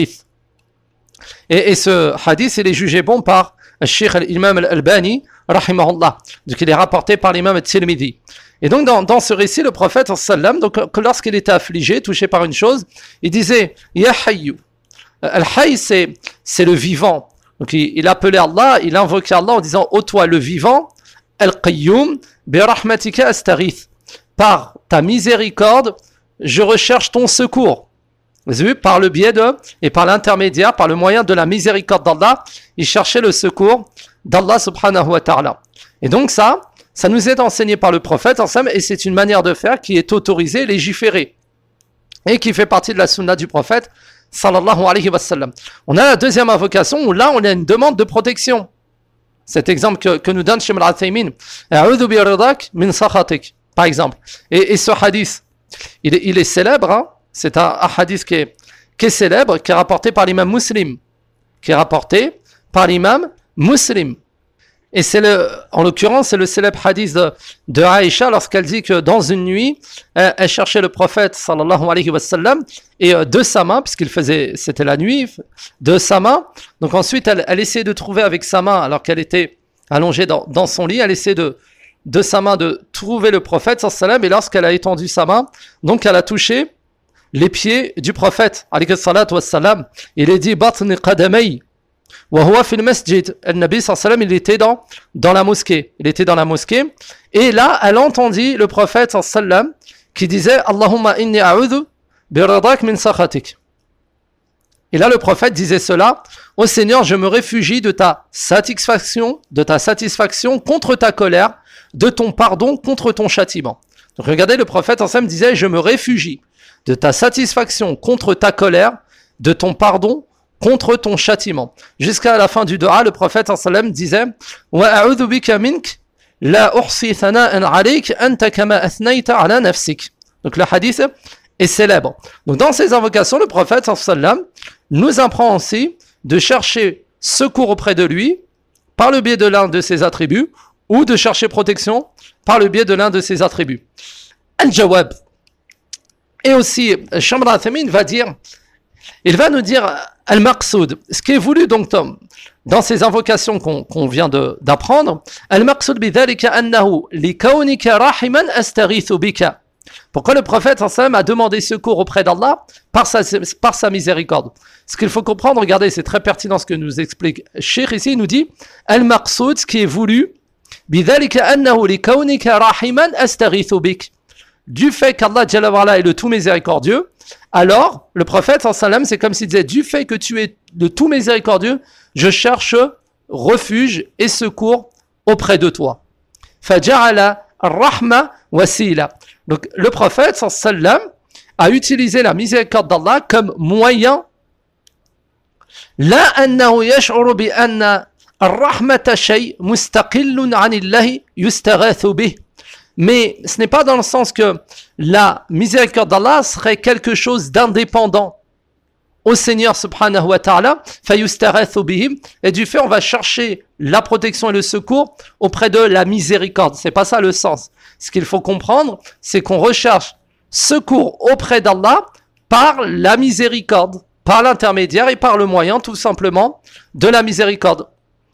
Et, et ce hadith, il est jugé bon par le Cheikh al-Imam al-Albani, rahimahullah. Donc il est rapporté par l'imam al-Tirmidhi. Et donc dans, dans ce récit, le prophète, sallam, donc lorsqu'il était affligé, touché par une chose, il disait « Ya hayyu ». Al-hayy, c'est, c'est le vivant. Donc il, il appelait Allah, il invoquait Allah en disant « Ô toi le vivant, al-qayyum, bi rahmatika astarith ». Par ta miséricorde, je recherche ton secours. Vous avez vu, par le biais de, et par l'intermédiaire, par le moyen de la miséricorde d'Allah, il cherchait le secours d'Allah subhanahu wa ta'ala. Et donc ça, ça nous est enseigné par le prophète, et c'est une manière de faire qui est autorisée, légiférée, et qui fait partie de la sunna du prophète, sallallahu alayhi wa sallam. On a la deuxième invocation, où là, on a une demande de protection. Cet exemple que, que nous donne Cheikh Ibn Uthaymin, « A'udhu bi ridak min sakhatik » par exemple. Et, et ce hadith, il est, il est célèbre, hein? C'est un, un hadith qui est, qui est célèbre, qui est rapporté par l'imam Muslim, qui est rapporté par l'imam Muslim. Et c'est le, en l'occurrence, c'est le célèbre hadith de, de Aïcha lorsqu'elle dit que dans une nuit, elle, elle cherchait le prophète, sallallahu alayhi wa sallam, et euh, de sa main, puisqu'il faisait, c'était la nuit, de sa main. Donc ensuite, elle, elle essayait de trouver avec sa main, alors qu'elle était allongée dans, dans son lit, elle essayait de de sa main de trouver le prophète sallallahu alayhi wa sallam, et lorsqu'elle a étendu sa main, donc elle a touché les pieds du prophète alayhi salatu wa sallam. Il est dit batni qadamay wa huwa fil masjid. Le Nabi sallallahu alayhi wa sallam, il était dans dans la mosquée. Il était dans la mosquée et là elle entendit le prophète sallallahu alayhi wa sallam qui disait Allahumma inni a'udhu bi ridak min sakhatik. Et là le prophète disait cela: Ô Seigneur, je me réfugie de ta satisfaction, de ta satisfaction contre ta colère, de ton pardon contre ton châtiment. Donc regardez, le prophète en somme disait, je me réfugie de ta satisfaction contre ta colère, de ton pardon contre ton châtiment. Jusqu'à la fin du dua, le prophète en somme disait, wa a'udhu bika mink la uhsi thana'an 'alayk anta kama athnayta 'ala nafsik. Donc le hadith est célèbre. Donc dans ces invocations, le prophète en somme nous apprend aussi de chercher secours auprès de lui par le biais de l'un de ses attributs, ou de chercher protection par le biais de l'un de ses attributs. Al-Jawab. Et aussi, Cheikh Ibn Uthaymin va dire, il va nous dire Al-Maqsoud, ce qui est voulu donc dans ces invocations qu'on, qu'on vient de, d'apprendre, Al-Maqsoud bidhalika annahu li kawnika rahiman astaghithu bika. Pourquoi le prophète a demandé secours auprès d'Allah par sa, par sa miséricorde? Ce qu'il faut comprendre, regardez, c'est très pertinent ce que nous explique Cheikh ici, il nous dit Al-Maqsoud, ce qui est voulu, بذلك أنه لكونك رحيما أستغيث بك. Du fait qu'Allah Jalla wa Ala est le tout miséricordieux, alors le prophète sallallahu alayhi wa sallam, c'est comme s'il disait, du fait que tu es le tout miséricordieux, je cherche refuge et secours auprès de toi. فجعل الرحمة وسيلة. Donc le prophète sallallahu alayhi wa sallam a utilisé la miséricorde d'Allah comme moyen. لا أنه يشعر بأن Ar-rahmata shay mustaqillun anillahi yustaghathu bih. Mais ce n'est pas dans le sens que la miséricorde d'Allah serait quelque chose d'indépendant au Seigneur subhanahu wa ta'ala, fayustaghathu bihim, et du fait on va chercher la protection et le secours auprès de la miséricorde. C'est pas ça le sens. Ce qu'il faut comprendre, c'est qu'on recherche secours auprès d'Allah par la miséricorde, par l'intermédiaire et par le moyen tout simplement de la miséricorde.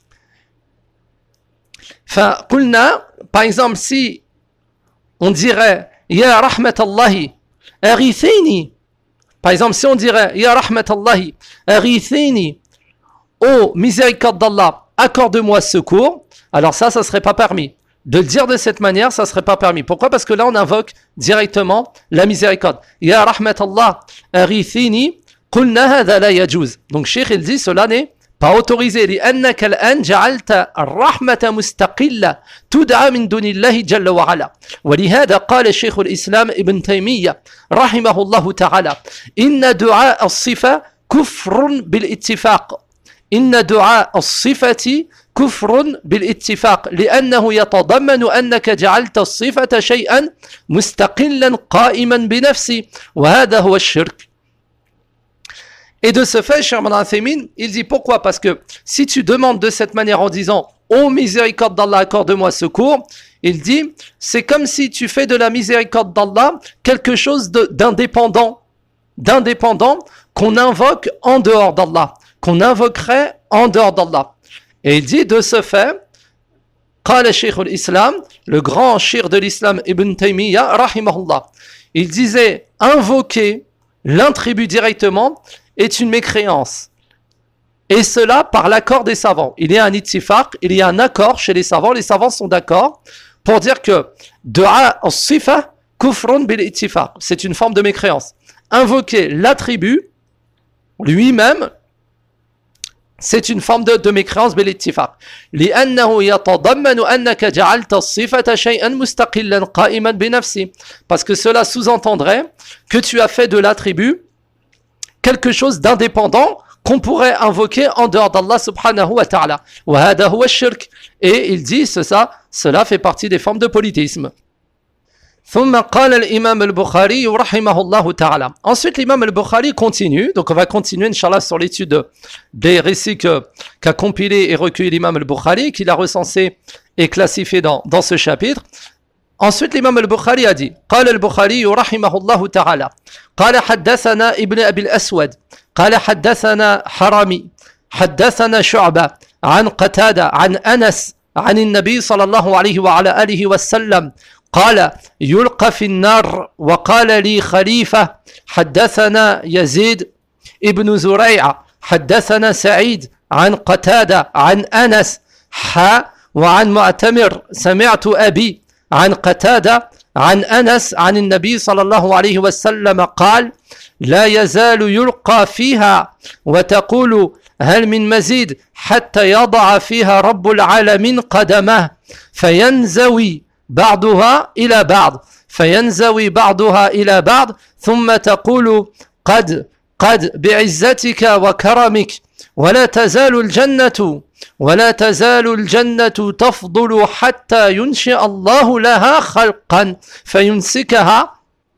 Enfin, qulna, par exemple, si on dirait Ya rahmatallahi arithini, par exemple, si on dirait Ya rahmatallahi arithini, ô miséricorde d'Allah, accorde-moi secours, alors ça, ça serait pas permis. De le dire de cette manière, ça serait pas permis. Pourquoi? Parce que là, on invoque directement la miséricorde. Ya rahmatallah arithini, qulna hadha la yajuz. Donc, Cheikh, il dit, cela n'est pas autorisé. لأنك الآن جعلت الرحمة مستقلة تدعى من دون الله جل وعلا. ولهذا قال شيخ الإسلام ابن تيمية رحمه الله تعالى إن دعاء الصفة كفر بالاتفاق. إن دعاء الصفة كفر بالاتفاق لأنه يتضمن أنك جعلت الصفة شيئا مستقلا قائما بنفسه وهذا هو الشرك. Et de ce fait, Cheikh Ibn Uthaymin, il dit pourquoi? Parce que si tu demandes de cette manière en disant « Ô miséricorde d'Allah, accorde-moi secours », il dit c'est comme si tu fais de la miséricorde d'Allah quelque chose de, d'indépendant, d'indépendant qu'on invoque en dehors d'Allah, qu'on invoquerait en dehors d'Allah. Et il dit de ce fait, قال شيخ الإسلام, le grand shir de l'islam Ibn Taymiyyah, rahimahullah, il disait invoquer l'intribut directement est une mécréance. Et cela par l'accord des savants. Il y a un ittifaq, il y a un accord chez les savants. Les savants sont d'accord pour dire que Du'a as-sifa kufrun bil ittifaq. C'est une forme de mécréance. Invoquer l'attribut lui-même, c'est une forme de, de mécréance bil ittifaq. لأنه يتضمن أنك جعلت الصفة شيئا مستقلا قائما بنفسه. Parce que cela sous-entendrait que tu as fait de l'attribut quelque chose d'indépendant qu'on pourrait invoquer en dehors d'Allah subhanahu wa ta'ala. وهذا هو الشرك. Et il dit ça, cela fait partie des formes de polythéisme. ثم قال الإمام البخاري رحمه الله تعالى. Ensuite l'imam al-Bukhari continue, donc on va continuer Inch'Allah sur l'étude des récits que, qu'a compilé et recueilli l'imam al-Bukhari, qu'il a recensé et classifié dans, dans ce chapitre. Ensuite, l'imam al-Bukhari a dit قال البخاري رحمه الله تعالى قال حدثنا ابن أبي الأسود قال حدثنا حرمي حدثنا شعبة عن قتادة عن أنس عن النبي صلى الله عليه وعلى آله وسلم قال يلقى في النار وقال لي خليفة حدثنا يزيد ابن زريع حدثنا سعيد عن قتادة عن أنس حا وعن معتمر سمعت أبي عن قتادة عن أنس عن النبي صلى الله عليه وسلم قال لا يزال يلقى فيها وتقول هل من مزيد حتى يضع فيها رب العالمين قدمه فينزوي بعضها إلى بعض فينزوي بعضها إلى بعض ثم تقول قد قد بعزتك وكرمك ولا تزال الجنة ولا تزال الجنة تفضل حتى ينشئ الله لها خلقا فيمسكها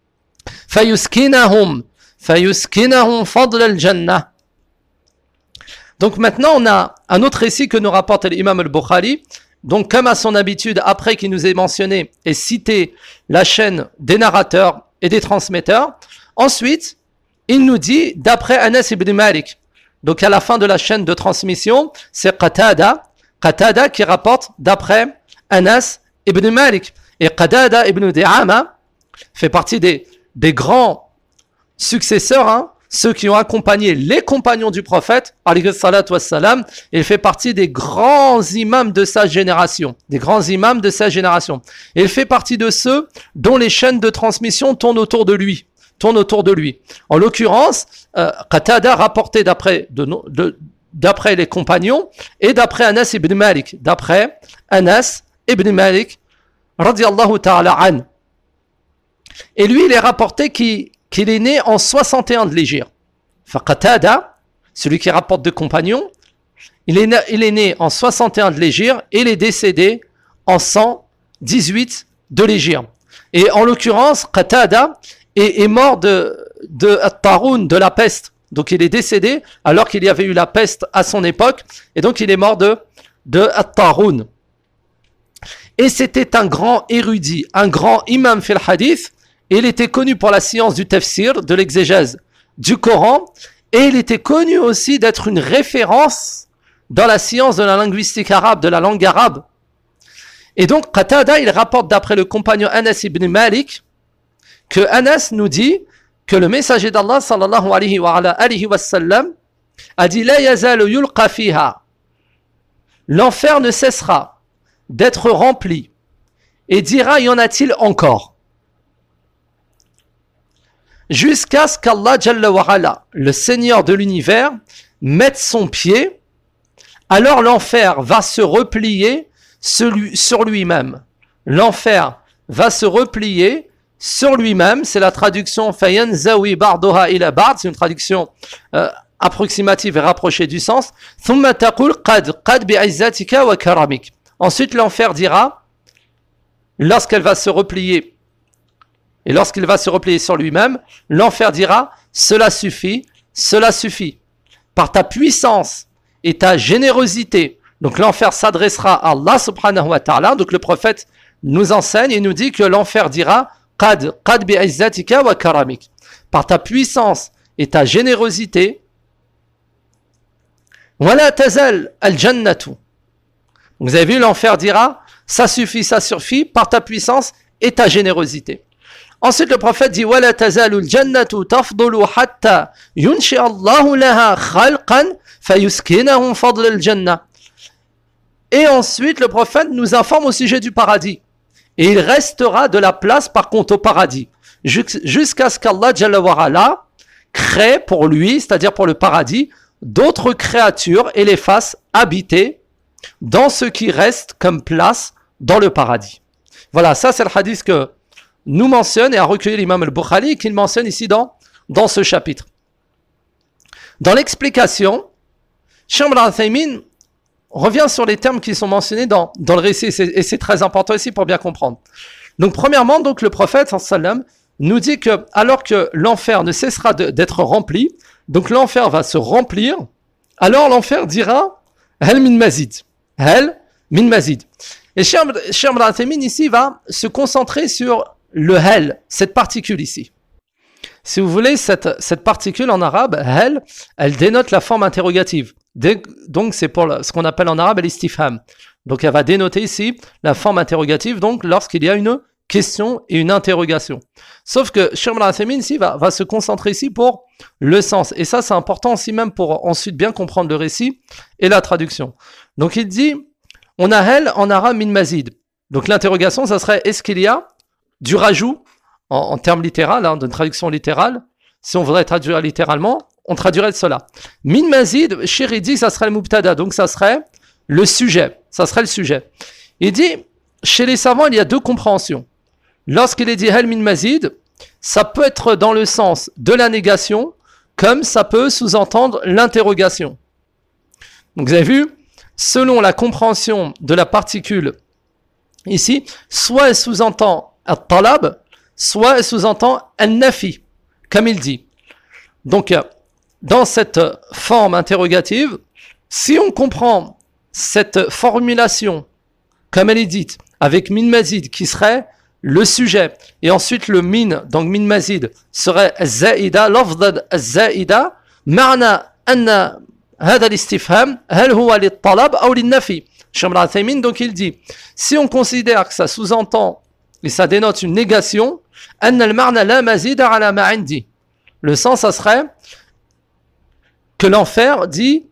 فيسكنهم فيسكنهم فضل الجنة. Donc maintenant on a un autre récit que nous rapporte l'imam al-Bukhari. Donc comme à son habitude, après qu'il nous ait mentionné et cité la chaîne des narrateurs et des transmetteurs, ensuite il nous dit d'après Anas ibn Malik. Donc à la fin de la chaîne de transmission, c'est Qatada, Qatada qui rapporte d'après Anas ibn Malik. Et Qatada ibn Di'ama fait partie des, des grands successeurs, hein, ceux qui ont accompagné les compagnons du prophète, alayhi salatu wassalam. Il fait partie des grands imams de sa génération, des grands imams de sa génération. Et il fait partie de ceux dont les chaînes de transmission tournent autour de lui. tourne autour de lui. En l'occurrence, euh, Qatada rapporté d'après, de, de, d'après les compagnons et d'après Anas ibn Malik. D'après Anas ibn Malik, radiallahu ta'ala an. Et lui, il est rapporté qu'il, qu'il est né en soixante et un de l'Hégire. Enfin, Qatada, celui qui rapporte de compagnons, il est, na- il est né en soixante et un de l'Hégire et il est décédé en cent dix-huit de l'Hégire. Et en l'occurrence, Qatada est, est mort de, de At-Taroun, de la peste. Donc il est décédé alors qu'il y avait eu la peste à son époque. Et donc il est mort de, de At-Taroun. Et c'était un grand érudit, un grand imam fil hadith. Et il était connu pour la science du tafsir, de l'exégèse du Coran. Et il était connu aussi d'être une référence dans la science de la linguistique arabe, de la langue arabe. Et donc, Qatada, il rapporte d'après le compagnon Anas ibn Malik, que Anas nous dit que le messager d'Allah, sallallahu alayhi wa, ala alihi wa sallam, a dit « La yazalu yulqa fiha » l'enfer ne cessera d'être rempli et dira « Y en a-t-il encore » jusqu'à ce qu'Allah, Jalla wa ala, le Seigneur de l'univers, mette son pied, alors l'enfer va se replier Celui, sur lui-même. L'enfer va se replier sur lui-même. C'est la traduction Fayanzawi bardoha ila bard. C'est une traduction euh, approximative et rapprochée du sens. Thumma taqul qad qad bi'izzatika wa karamik. Ensuite, l'enfer dira, lorsqu'elle va se replier, et lorsqu'il va se replier sur lui-même, l'enfer dira, cela suffit, cela suffit. Par ta puissance et ta générosité. Donc l'enfer s'adressera à Allah subhanahu wa ta'ala. Donc le prophète nous enseigne et nous dit que l'enfer dira Qad, qad bi'izzatika wa karamik. Par ta puissance et ta générosité. Wala tazal al-jannatu. Vous avez vu, l'enfer dira ça suffit, ça suffit par ta puissance et ta générosité. Ensuite le prophète dit Wala tazalu al-jannatu tafdulu hatta yunshi Allahu laha khalqan fayuskinahum fadl al-jannah. Et ensuite, le prophète nous informe au sujet du paradis. Et il restera de la place, par contre, au paradis. Jusqu'à ce qu'Allah, Jalla wa ala, crée pour lui, c'est-à-dire pour le paradis, d'autres créatures et les fasse habiter dans ce qui reste comme place dans le paradis. Voilà, ça c'est le hadith que nous mentionne et a recueilli l'imam al-Bukhari, qu'il mentionne ici dans, dans ce chapitre. Dans l'explication, Cheikh Ibn Uthaymin revient sur les termes qui sont mentionnés dans, dans le récit, et c'est, et c'est très important ici pour bien comprendre. Donc, premièrement, donc, le prophète, sallam, nous dit que, alors que l'enfer ne cessera de, d'être rempli, donc l'enfer va se remplir, alors l'enfer dira, Hel min mazid. Hel min mazid. Et Cheikh Ibn Uthaymin ici va se concentrer sur le hel, cette particule ici. Si vous voulez, cette, cette particule en arabe, hel, elle dénote la forme interrogative. Donc c'est pour ce qu'on appelle en arabe l'istifham. Donc elle va dénoter ici la forme interrogative, donc lorsqu'il y a une question et une interrogation. Sauf que Cheikh Ibn Uthaymin ici va, va se concentrer ici pour le sens. Et ça c'est important aussi même pour ensuite bien comprendre le récit et la traduction. Donc il dit, on a hel en arabe min mazid. Donc l'interrogation ça serait, est-ce qu'il y a du rajout en, en termes littéral, hein, de traduction littérale. Si on voudrait traduire littéralement, on traduirait cela. Min mazid, chéri dit, ça serait le mubtada, donc ça serait le sujet. Ça serait le sujet. Il dit, chez les savants, il y a deux compréhensions. Lorsqu'il est dit hel min mazid, ça peut être dans le sens de la négation, comme ça peut sous-entendre l'interrogation. Donc vous avez vu, selon la compréhension de la particule ici, soit elle sous-entend al-talab, soit elle sous-entend al-nafi, comme il dit. Donc, dans cette forme interrogative, si on comprend cette formulation, comme elle est dite, avec min mazid qui serait le sujet, et ensuite le min, donc min mazid, serait zaïda, lafdad zaïda, ma'na anna hada l'istifham, hal huwa lit-talab ou lit-nafi. Cheikh Ibn Uthaymin, donc il dit, si on considère que ça sous-entend et ça dénote une négation, anna al-ma'na la mazida ala ma indi. Le sens, ça serait que l'enfer dit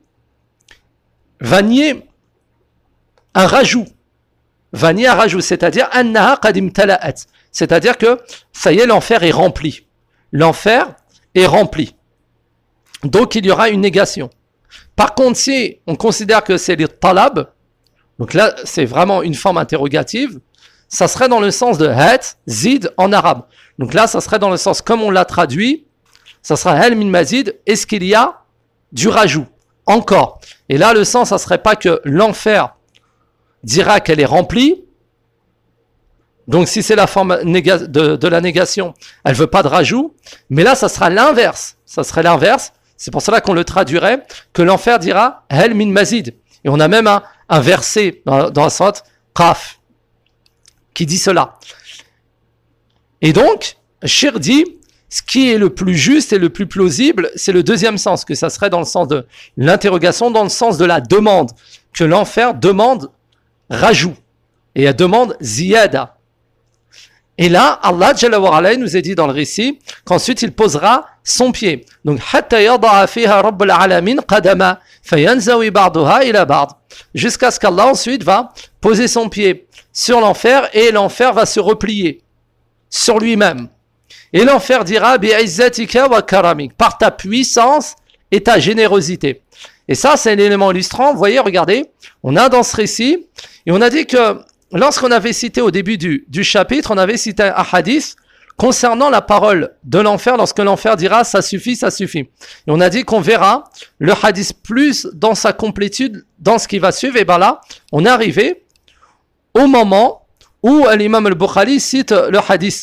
va nier un rajout, va nier un rajout, c'est-à-dire annaha qad imtala'at, c'est-à-dire que ça y est, l'enfer est rempli. L'enfer est rempli. Donc il y aura une négation. Par contre, si on considère que c'est les talab, donc là c'est vraiment une forme interrogative, ça serait dans le sens de hat, zid en arabe. Donc là ça serait dans le sens comme on l'a traduit, ça sera hel min mazid, est-ce qu'il y a du rajout? encore. Et là, le sens, ça serait pas que l'enfer dira qu'elle est remplie. Donc, si c'est la forme néga- de, de la négation, elle veut pas de rajout. Mais là, ça sera l'inverse. Ça serait l'inverse. C'est pour cela qu'on le traduirait, que l'enfer dira « Hel min mazid ». Et on a même un, un verset dans, dans la sourate Qaf qui dit cela. Et donc, Shir dit, ce qui est le plus juste et le plus plausible, c'est le deuxième sens, que ça serait dans le sens de l'interrogation, dans le sens de la demande, que l'enfer demande rajout, et elle demande ziyada. Et là, Allah Jalla wa Ala nous a dit dans le récit qu'ensuite il posera son pied. Donc, hatta yada'a fiha rabbul alamin qadama fayanzawi ba'daha ila ba'd. Jusqu'à ce qu'Allah ensuite va poser son pied sur l'enfer et l'enfer va se replier sur lui-même. Et l'enfer dira bi'izzatika wa karamik, par ta puissance et ta générosité. Et ça, c'est un élément illustrant. Vous voyez, regardez, on a dans ce récit, et on a dit que lorsqu'on avait cité au début du, du chapitre, on avait cité un hadith concernant la parole de l'enfer, lorsque l'enfer dira « ça suffit, ça suffit ». Et on a dit qu'on verra le hadith plus dans sa complétude, dans ce qui va suivre. Et bien là, on est arrivé au moment où l'imam al-Bukhari cite le hadith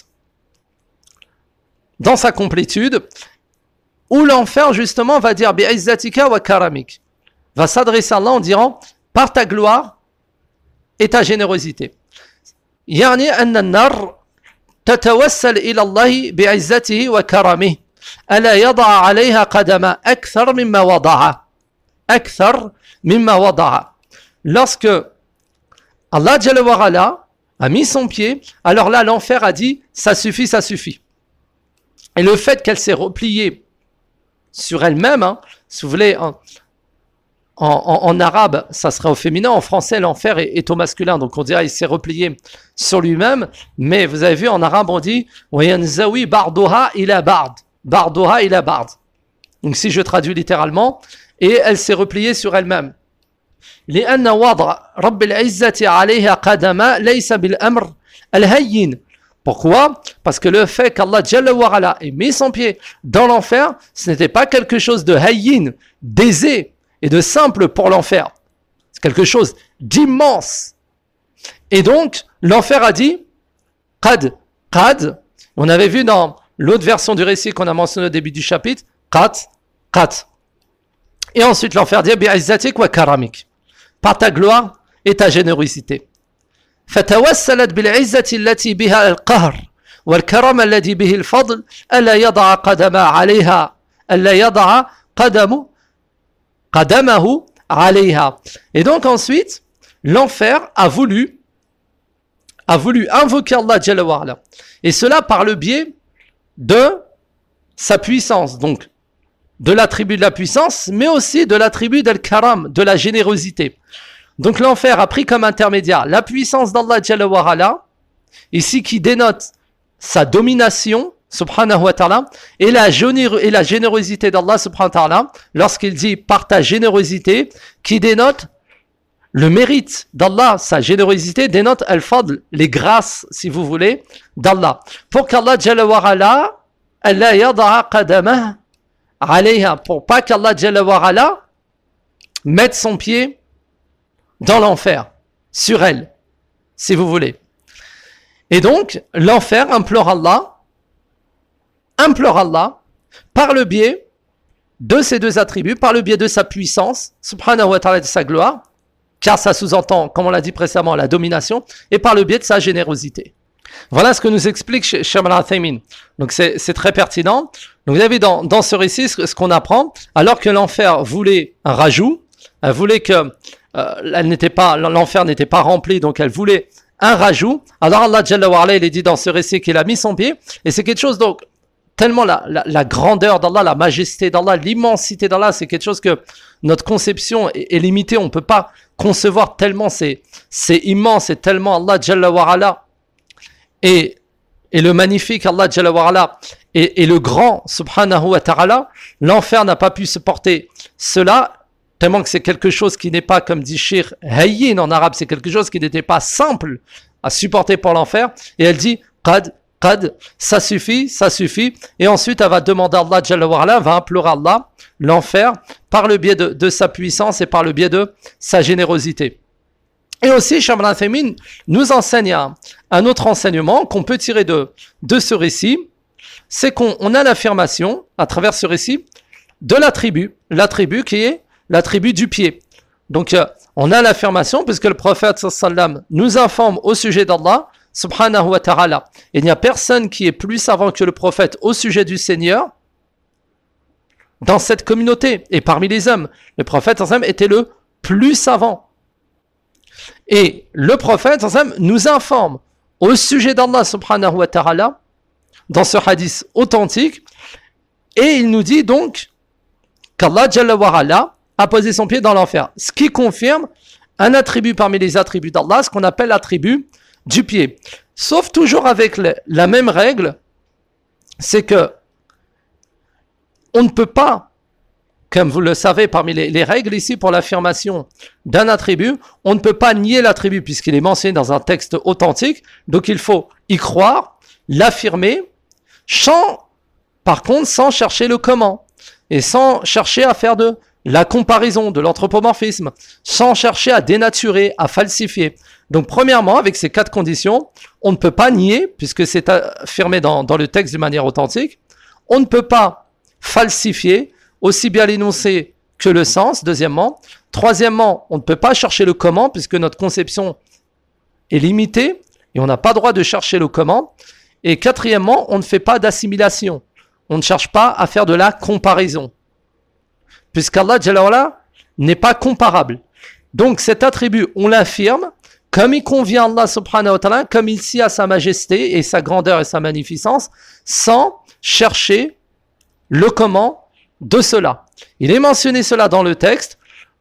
dans sa complétude, où l'enfer justement va dire « bi'izzatika wa karamik », va s'adresser à Allah en disant « par ta gloire et ta générosité ». يعني أن النار تتوسل إلى الله بعزته وكرمه ألا يضع عليها قدم أكثر مما وضع أكثر مما وضع. Lorsque Allah Jalla wa Ala a mis son pied, alors là l'enfer a dit ça suffit, ça suffit. Et le fait qu'elle s'est repliée sur elle-même, hein, si vous voulez, en, en, en, en arabe, ça serait au féminin, en français, l'enfer est, est au masculin, donc on dirait qu'il s'est replié sur lui-même, mais vous avez vu, en arabe, on dit « Wayanzawi bardoha ila bard » bardoha ila bard. Donc si je traduis littéralement, et elle s'est repliée sur elle-même. لأن وضع رب العزة عليها قدما ليس بالأمر الهين. Pourquoi? Parce que le fait qu'Allah Jalla wa Ala ait mis son pied dans l'enfer, ce n'était pas quelque chose de hayyin, d'aisé et de simple pour l'enfer. C'est quelque chose d'immense. Et donc, l'enfer a dit, qad, qad, on avait vu dans l'autre version du récit qu'on a mentionné au début du chapitre, qad, qad. Et ensuite, l'enfer dit, bi'izzatik wa karamik, par ta gloire et ta générosité. فتوسلت بالعزة التي بها القهر والكرم الذي به الفضل ألا يضع قدم عليها ألا يضع قدم قدمه عليها. Et donc ensuite l'enfer a voulu a voulu invoquer Allah Jalla wa Ala, et cela par le biais de sa puissance, donc de l'attribut de la puissance, mais aussi de l'attribut d'al-karam, de la générosité. Donc l'enfer a pris comme intermédiaire la puissance d'Allah Jalla wa Ala, ici qui dénote sa domination, subhanahu wa ta'ala, et la, génér- et la générosité d'Allah subhanahu wa ta'ala, lorsqu'il dit par ta générosité, qui dénote le mérite d'Allah, sa générosité dénote al-fadl, les grâces, si vous voulez, d'Allah. Pour qu'Allah Jalla wa Ala, Allah yada'a qadamah alayha, pour pas qu'Allah Jalla wa Ala mette son pied dans l'enfer, sur elle, si vous voulez. Et donc, l'enfer implore Allah, implore Allah, par le biais de ces deux attributs, par le biais de sa puissance, subhanahu wa ta'ala, de sa gloire, car ça sous-entend, comme on l'a dit précédemment, la domination, et par le biais de sa générosité. Voilà ce que nous explique Cheikh al-Uthaymin. Donc c'est, c'est très pertinent. Donc vous avez dans, dans ce récit ce, ce qu'on apprend, alors que l'enfer voulait un rajout, elle voulait que Euh, elle n'était pas, l'enfer n'était pas rempli, donc elle voulait un rajout. Alors Allah Jalla wa Ala, il est dit dans ce récit qu'il a mis son pied, et c'est quelque chose, donc tellement la, la, la grandeur d'Allah, la majesté d'Allah, l'immensité d'Allah, c'est quelque chose que notre conception est, est limitée, on ne peut pas concevoir tellement c'est, c'est immense, et tellement Allah Jalla wa Ala et, et le magnifique Allah Jalla wa Ala et, et le grand subhanahu wa ta'ala. L'enfer n'a pas pu supporter cela, tellement que c'est quelque chose qui n'est pas, comme dit Shir, hayyin en arabe, c'est quelque chose qui n'était pas simple à supporter pour l'enfer. Et elle dit, qad, qad, ça suffit, ça suffit. Et ensuite, elle va demander à Allah, Jalla wa ala, va implorer Allah, l'enfer, par le biais de, de sa puissance et par le biais de sa générosité. Et aussi, Cheikh Ibn Uthaymin nous enseigne un, un autre enseignement qu'on peut tirer de, de ce récit, c'est qu'on on a l'affirmation, à travers ce récit, de la tribu, la tribu qui est la tribu du pied. Donc, euh, on a l'affirmation, puisque le prophète sallam nous informe au sujet d'Allah, subhanahu wa ta'ala. Il n'y a personne qui est plus savant que le prophète au sujet du Seigneur dans cette communauté. Et parmi les hommes, le prophète sallam était le plus savant. Et le prophète sallam nous informe au sujet d'Allah, subhanahu wa ta'ala, dans ce hadith authentique, et il nous dit donc qu'Allah Jalla wa ala a posé son pied dans l'enfer. Ce qui confirme un attribut parmi les attributs d'Allah, ce qu'on appelle l'attribut du pied. Sauf toujours avec le, la même règle, c'est que on ne peut pas, comme vous le savez parmi les, les règles ici pour l'affirmation d'un attribut, on ne peut pas nier l'attribut puisqu'il est mentionné dans un texte authentique, donc il faut y croire, l'affirmer, sans, par contre, sans chercher le comment, et sans chercher à faire de la comparaison, de l'anthropomorphisme, sans chercher à dénaturer, à falsifier. Donc, premièrement, avec ces quatre conditions, on ne peut pas nier, puisque c'est affirmé dans, dans le texte de manière authentique, on ne peut pas falsifier aussi bien l'énoncé que le sens, deuxièmement. Troisièmement, on ne peut pas chercher le comment, puisque notre conception est limitée, et on n'a pas droit de chercher le comment. Et quatrièmement, on ne fait pas d'assimilation. On ne cherche pas à faire de la comparaison. Puisqu'Allah Jalla wa ala n'est pas comparable. Donc cet attribut, on l'affirme, comme il convient à Allah subhanahu wa ta'ala, comme il sied à sa majesté et sa grandeur et sa magnificence, sans chercher le comment de cela. Il est mentionné cela dans le texte.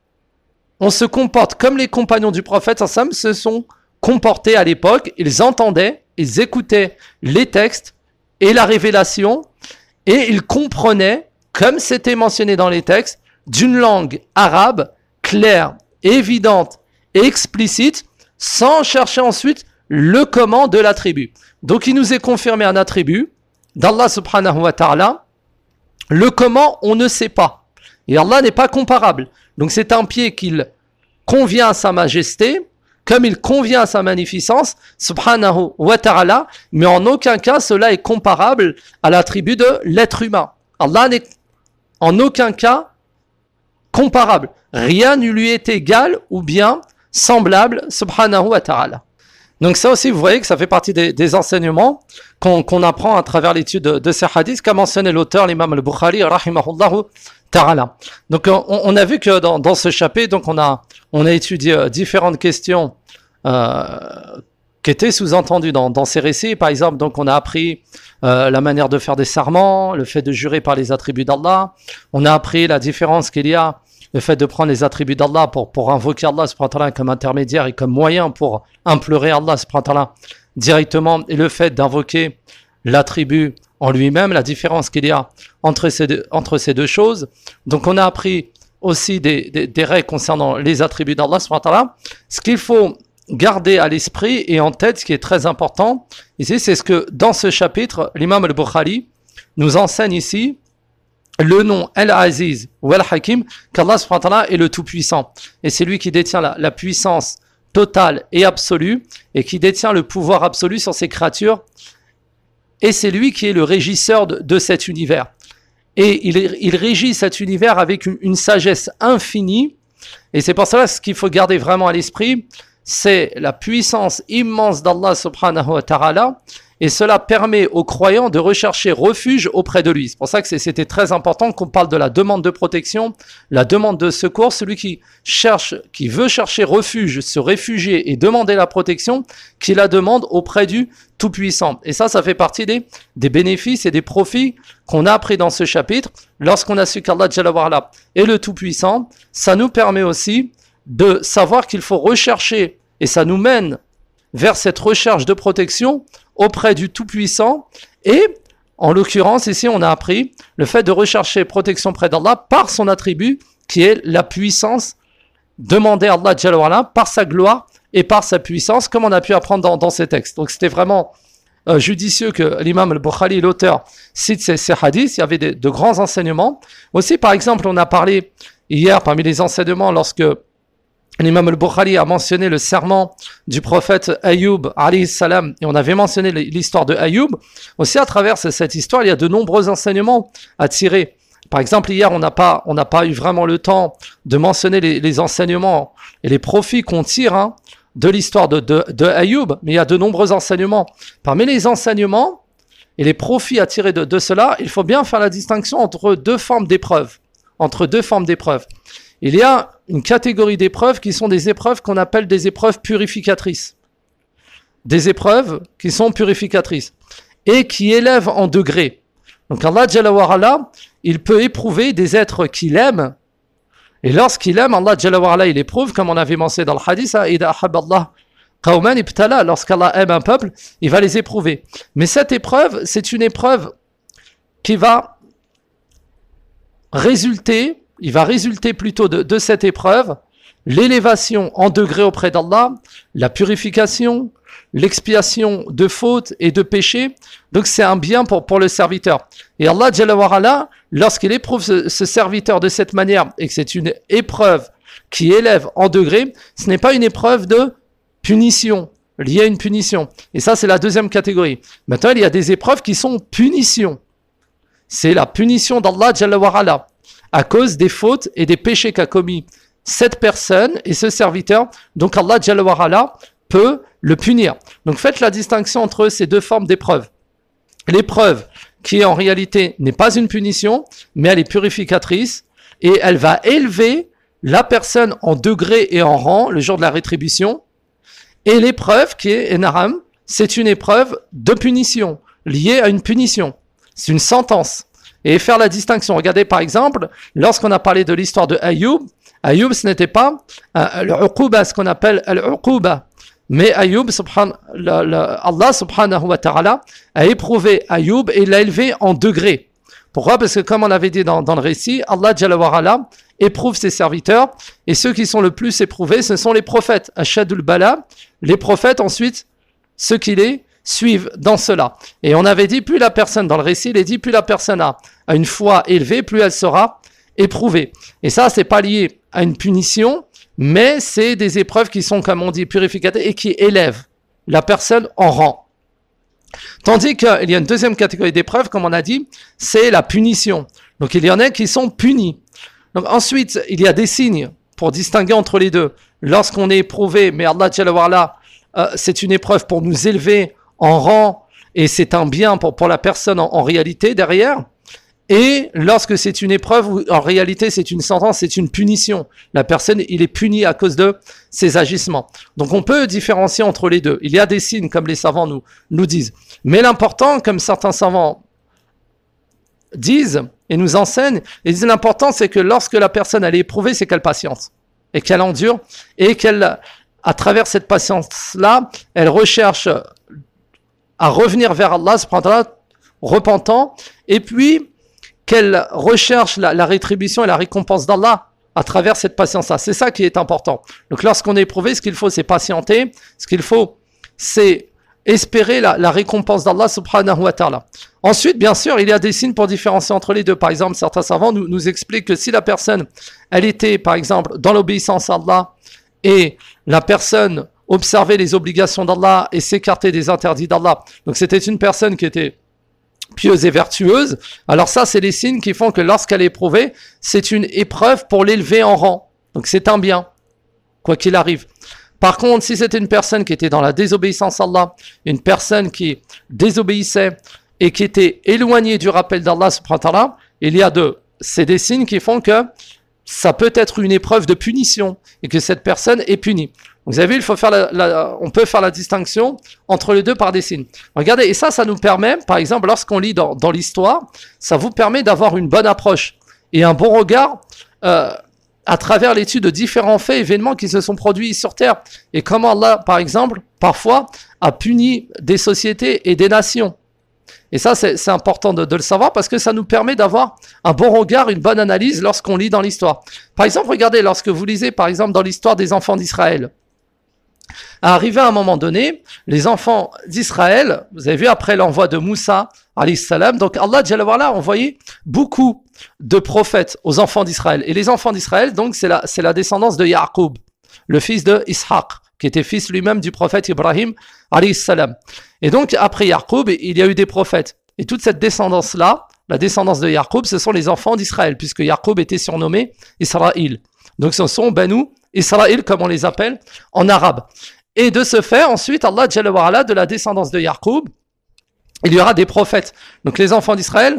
On se comporte comme les compagnons du prophète sallam se sont comportés à l'époque. Ils entendaient, ils écoutaient les textes et la révélation, et ils comprenaient, comme c'était mentionné dans les textes, d'une langue arabe claire, évidente et explicite, sans chercher ensuite le comment de l'attribut. Donc il nous est confirmé un attribut d'Allah subhanahu wa ta'ala. Le comment, on ne sait pas. Et Allah n'est pas comparable. Donc c'est un pied qu'il convient à sa majesté, comme il convient à sa magnificence, subhanahu wa ta'ala, mais en aucun cas cela est comparable à l'attribut de l'être humain. Allah n'est en aucun cas comparable. Rien ne lui est égal ou bien semblable, subhanahu wa ta'ala. Donc ça aussi, vous voyez que ça fait partie des, des enseignements qu'on, qu'on apprend à travers l'étude de, de ces hadiths qu'a mentionné l'auteur, l'imam al-Bukhari, rahimahullahu ta'ala. Donc on, on a vu que dans, dans ce chapitre, donc on a, on a étudié différentes questions euh, qui étaient sous-entendues dans, dans ces récits. Par exemple, donc on a appris euh, la manière de faire des serments, le fait de jurer par les attributs d'Allah. On a appris la différence qu'il y a, le fait de prendre les attributs d'Allah pour, pour invoquer Allah subhanahu wa ta'ala comme intermédiaire et comme moyen pour implorer Allah subhanahu wa ta'ala directement, et le fait d'invoquer l'attribut en lui-même, la différence qu'il y a entre ces deux, entre ces deux choses. Donc on a appris aussi des, des, des règles concernant les attributs d'Allah subhanahu wa ta'ala. Ce qu'il faut garder à l'esprit et en tête, ce qui est très important ici, c'est ce que dans ce chapitre, l'imam al-Bukhari nous enseigne ici le nom Al-Aziz ou Al-Hakim, qu'Allah subhanahu wa ta'ala est le Tout-Puissant. Et c'est lui qui détient la, la puissance totale et absolue, et qui détient le pouvoir absolu sur ses créatures. Et c'est lui qui est le régisseur de, de cet univers. Et il, il régit cet univers avec une, une sagesse infinie. Et c'est pour cela ce qu'il faut garder vraiment à l'esprit, c'est la puissance immense d'Allah subhanahu wa ta'ala. Et cela permet aux croyants de rechercher refuge auprès de lui. C'est pour ça que c'était très important qu'on parle de la demande de protection, la demande de secours. Celui qui cherche, qui veut chercher refuge, se réfugier et demander la protection, qui la demande auprès du Tout-Puissant. Et ça, ça fait partie des, des bénéfices et des profits qu'on a appris dans ce chapitre. Lorsqu'on a su qu'Allah Jalla wa ala est le Tout-Puissant, ça nous permet aussi de savoir qu'il faut rechercher, et ça nous mène vers cette recherche de protection auprès du Tout-Puissant. Et en l'occurrence, ici, on a appris le fait de rechercher protection près d'Allah par son attribut, qui est la puissance, demandée à Allah Jalla wa ala par sa gloire et par sa puissance, comme on a pu apprendre dans, dans ces textes. Donc c'était vraiment euh, judicieux que l'imam al-Bukhari, l'auteur, cite ces, ces hadiths. Il y avait de, de grands enseignements. Aussi, par exemple, on a parlé hier, parmi les enseignements, lorsque l'imam al-Bukhari a mentionné le serment du prophète Ayoub, alayhi salam, et on avait mentionné l'histoire de Ayoub. Aussi, à travers cette histoire, il y a de nombreux enseignements à tirer. Par exemple, hier, on n'a pas, on n'a pas eu vraiment le temps de mentionner les, les enseignements et les profits qu'on tire hein, de l'histoire de, de, de Ayoub, mais il y a de nombreux enseignements. Parmi les enseignements et les profits à tirer de, de cela, il faut bien faire la distinction entre deux formes d'épreuves. Entre deux formes d'épreuves. Il y a une catégorie d'épreuves qui sont des épreuves qu'on appelle des épreuves purificatrices. Des épreuves qui sont purificatrices et qui élèvent en degrés. Donc Allah Jalla wa Ala, il peut éprouver des êtres qu'il aime. Et lorsqu'il aime, Allah Jalla wa Ala, il éprouve, comme on avait mentionné dans le hadith, Ida ahabballah qawman ibtala, lorsqu'Allah aime un peuple, il va les éprouver. Mais cette épreuve, c'est une épreuve qui va résulter, il va résulter plutôt de, de cette épreuve, l'élévation en degré auprès d'Allah, la purification, l'expiation de fautes et de péchés. Donc c'est un bien pour, pour le serviteur. Et Allah Jalla wa Ala, lorsqu'il éprouve ce, ce serviteur de cette manière, et que c'est une épreuve qui élève en degré, ce n'est pas une épreuve de punition, liée à une punition. Et ça, c'est la deuxième catégorie. Maintenant, il y a des épreuves qui sont punitions. C'est la punition d'Allah Jalla wa Ala, à cause des fautes et des péchés qu'a commis cette personne et ce serviteur. Donc Allah Jalla wa Ala peut le punir. Donc faites la distinction entre ces deux formes d'épreuves. L'épreuve qui en réalité n'est pas une punition, mais elle est purificatrice et elle va élever la personne en degré et en rang le jour de la rétribution. Et l'épreuve qui est Enaram, c'est une épreuve de punition, liée à une punition. C'est une sentence. Et faire la distinction. Regardez par exemple, lorsqu'on a parlé de l'histoire de Ayoub, Ayoub ce n'était pas euh, l'uquba, ce qu'on appelle l'uquba. Mais Ayoub, subhan, le, le, Allah subhanahu wa ta'ala a éprouvé Ayoub et l'a élevé en degrés. Pourquoi? Parce que comme on avait dit dans, dans le récit, Allah Jalla wa Ala éprouve ses serviteurs et ceux qui sont le plus éprouvés, ce sont les prophètes. Ashadul Bala, les prophètes ensuite, ceux qui les suivent dans cela. Et on avait dit, plus la personne, dans le récit, il est dit, plus la personne a, a une foi élevée, plus elle sera éprouvée. Et ça, c'est pas lié à une punition, mais c'est des épreuves qui sont, comme on dit, purificatrices et qui élèvent la personne en rang. Tandis qu'il y a une deuxième catégorie d'épreuves, comme on a dit, c'est la punition. Donc il y en a qui sont punis. Donc ensuite, il y a des signes pour distinguer entre les deux. Lorsqu'on est éprouvé, mais Allah Jalla wa Ala, euh, c'est une épreuve pour nous élever en rang, et c'est un bien pour, pour la personne en, en réalité derrière. Et lorsque c'est une épreuve où en réalité c'est une sentence, c'est une punition. La personne, il est puni à cause de ses agissements. Donc on peut différencier entre les deux. Il y a des signes comme les savants nous, nous disent. Mais l'important, comme certains savants disent et nous enseignent, ils disent l'important c'est que lorsque la personne elle est éprouvée, c'est qu'elle patiente et qu'elle endure et qu'elle, à travers cette patience-là, elle recherche à revenir vers Allah, repentant, et puis qu'elle recherche la, la rétribution et la récompense d'Allah à travers cette patience-là. C'est ça qui est important. Donc lorsqu'on est éprouvé, ce qu'il faut, c'est patienter. Ce qu'il faut, c'est espérer la, la récompense d'Allah subhanahu wa ta'ala. Ensuite, bien sûr, il y a des signes pour différencier entre les deux. Par exemple, certains savants nous, nous expliquent que si la personne, elle était, par exemple, dans l'obéissance à Allah, et la personne observait les obligations d'Allah et s'écartait des interdits d'Allah, donc c'était une personne qui était pieuse et vertueuse, alors ça, c'est les signes qui font que lorsqu'elle est éprouvée, c'est une épreuve pour l'élever en rang. Donc c'est un bien, quoi qu'il arrive. Par contre, si c'était une personne qui était dans la désobéissance à Allah, une personne qui désobéissait et qui était éloignée du rappel d'Allah subhanahu wa ta'ala, il y a deux. C'est des signes qui font que ça peut être une épreuve de punition et que cette personne est punie. Vous avez vu, il faut faire la, la, on peut faire la distinction entre les deux par des signes. Regardez, et ça, ça nous permet, par exemple, lorsqu'on lit dans, dans l'histoire, ça vous permet d'avoir une bonne approche et un bon regard euh, à travers l'étude de différents faits, événements qui se sont produits sur Terre. Et comment Allah, par exemple, parfois, a puni des sociétés et des nations. Et ça, c'est, c'est important de, de le savoir parce que ça nous permet d'avoir un bon regard, une bonne analyse lorsqu'on lit dans l'histoire. Par exemple, regardez, lorsque vous lisez, par exemple, dans l'histoire des enfants d'Israël, Arrivé à un moment donné, les enfants d'Israël, vous avez vu après l'envoi de Moussa, alayhi salam, donc Allah Jalla wa Ala a envoyé beaucoup de prophètes aux enfants d'Israël. Et les enfants d'Israël, donc c'est la, c'est la descendance de Yaqub, le fils de Ishaq, qui était fils lui-même du prophète Ibrahim, alayhi salam. Et donc après Yaqub, il y a eu des prophètes. Et toute cette descendance-là, la descendance de Yaqub, ce sont les enfants d'Israël, puisque Yaqub était surnommé Israël. Donc ce sont Banu Israël, comme on les appelle en arabe. Et de ce fait, ensuite, Allah Jalla wa Ala, de la descendance de Yaqub, il y aura des prophètes. Donc les enfants d'Israël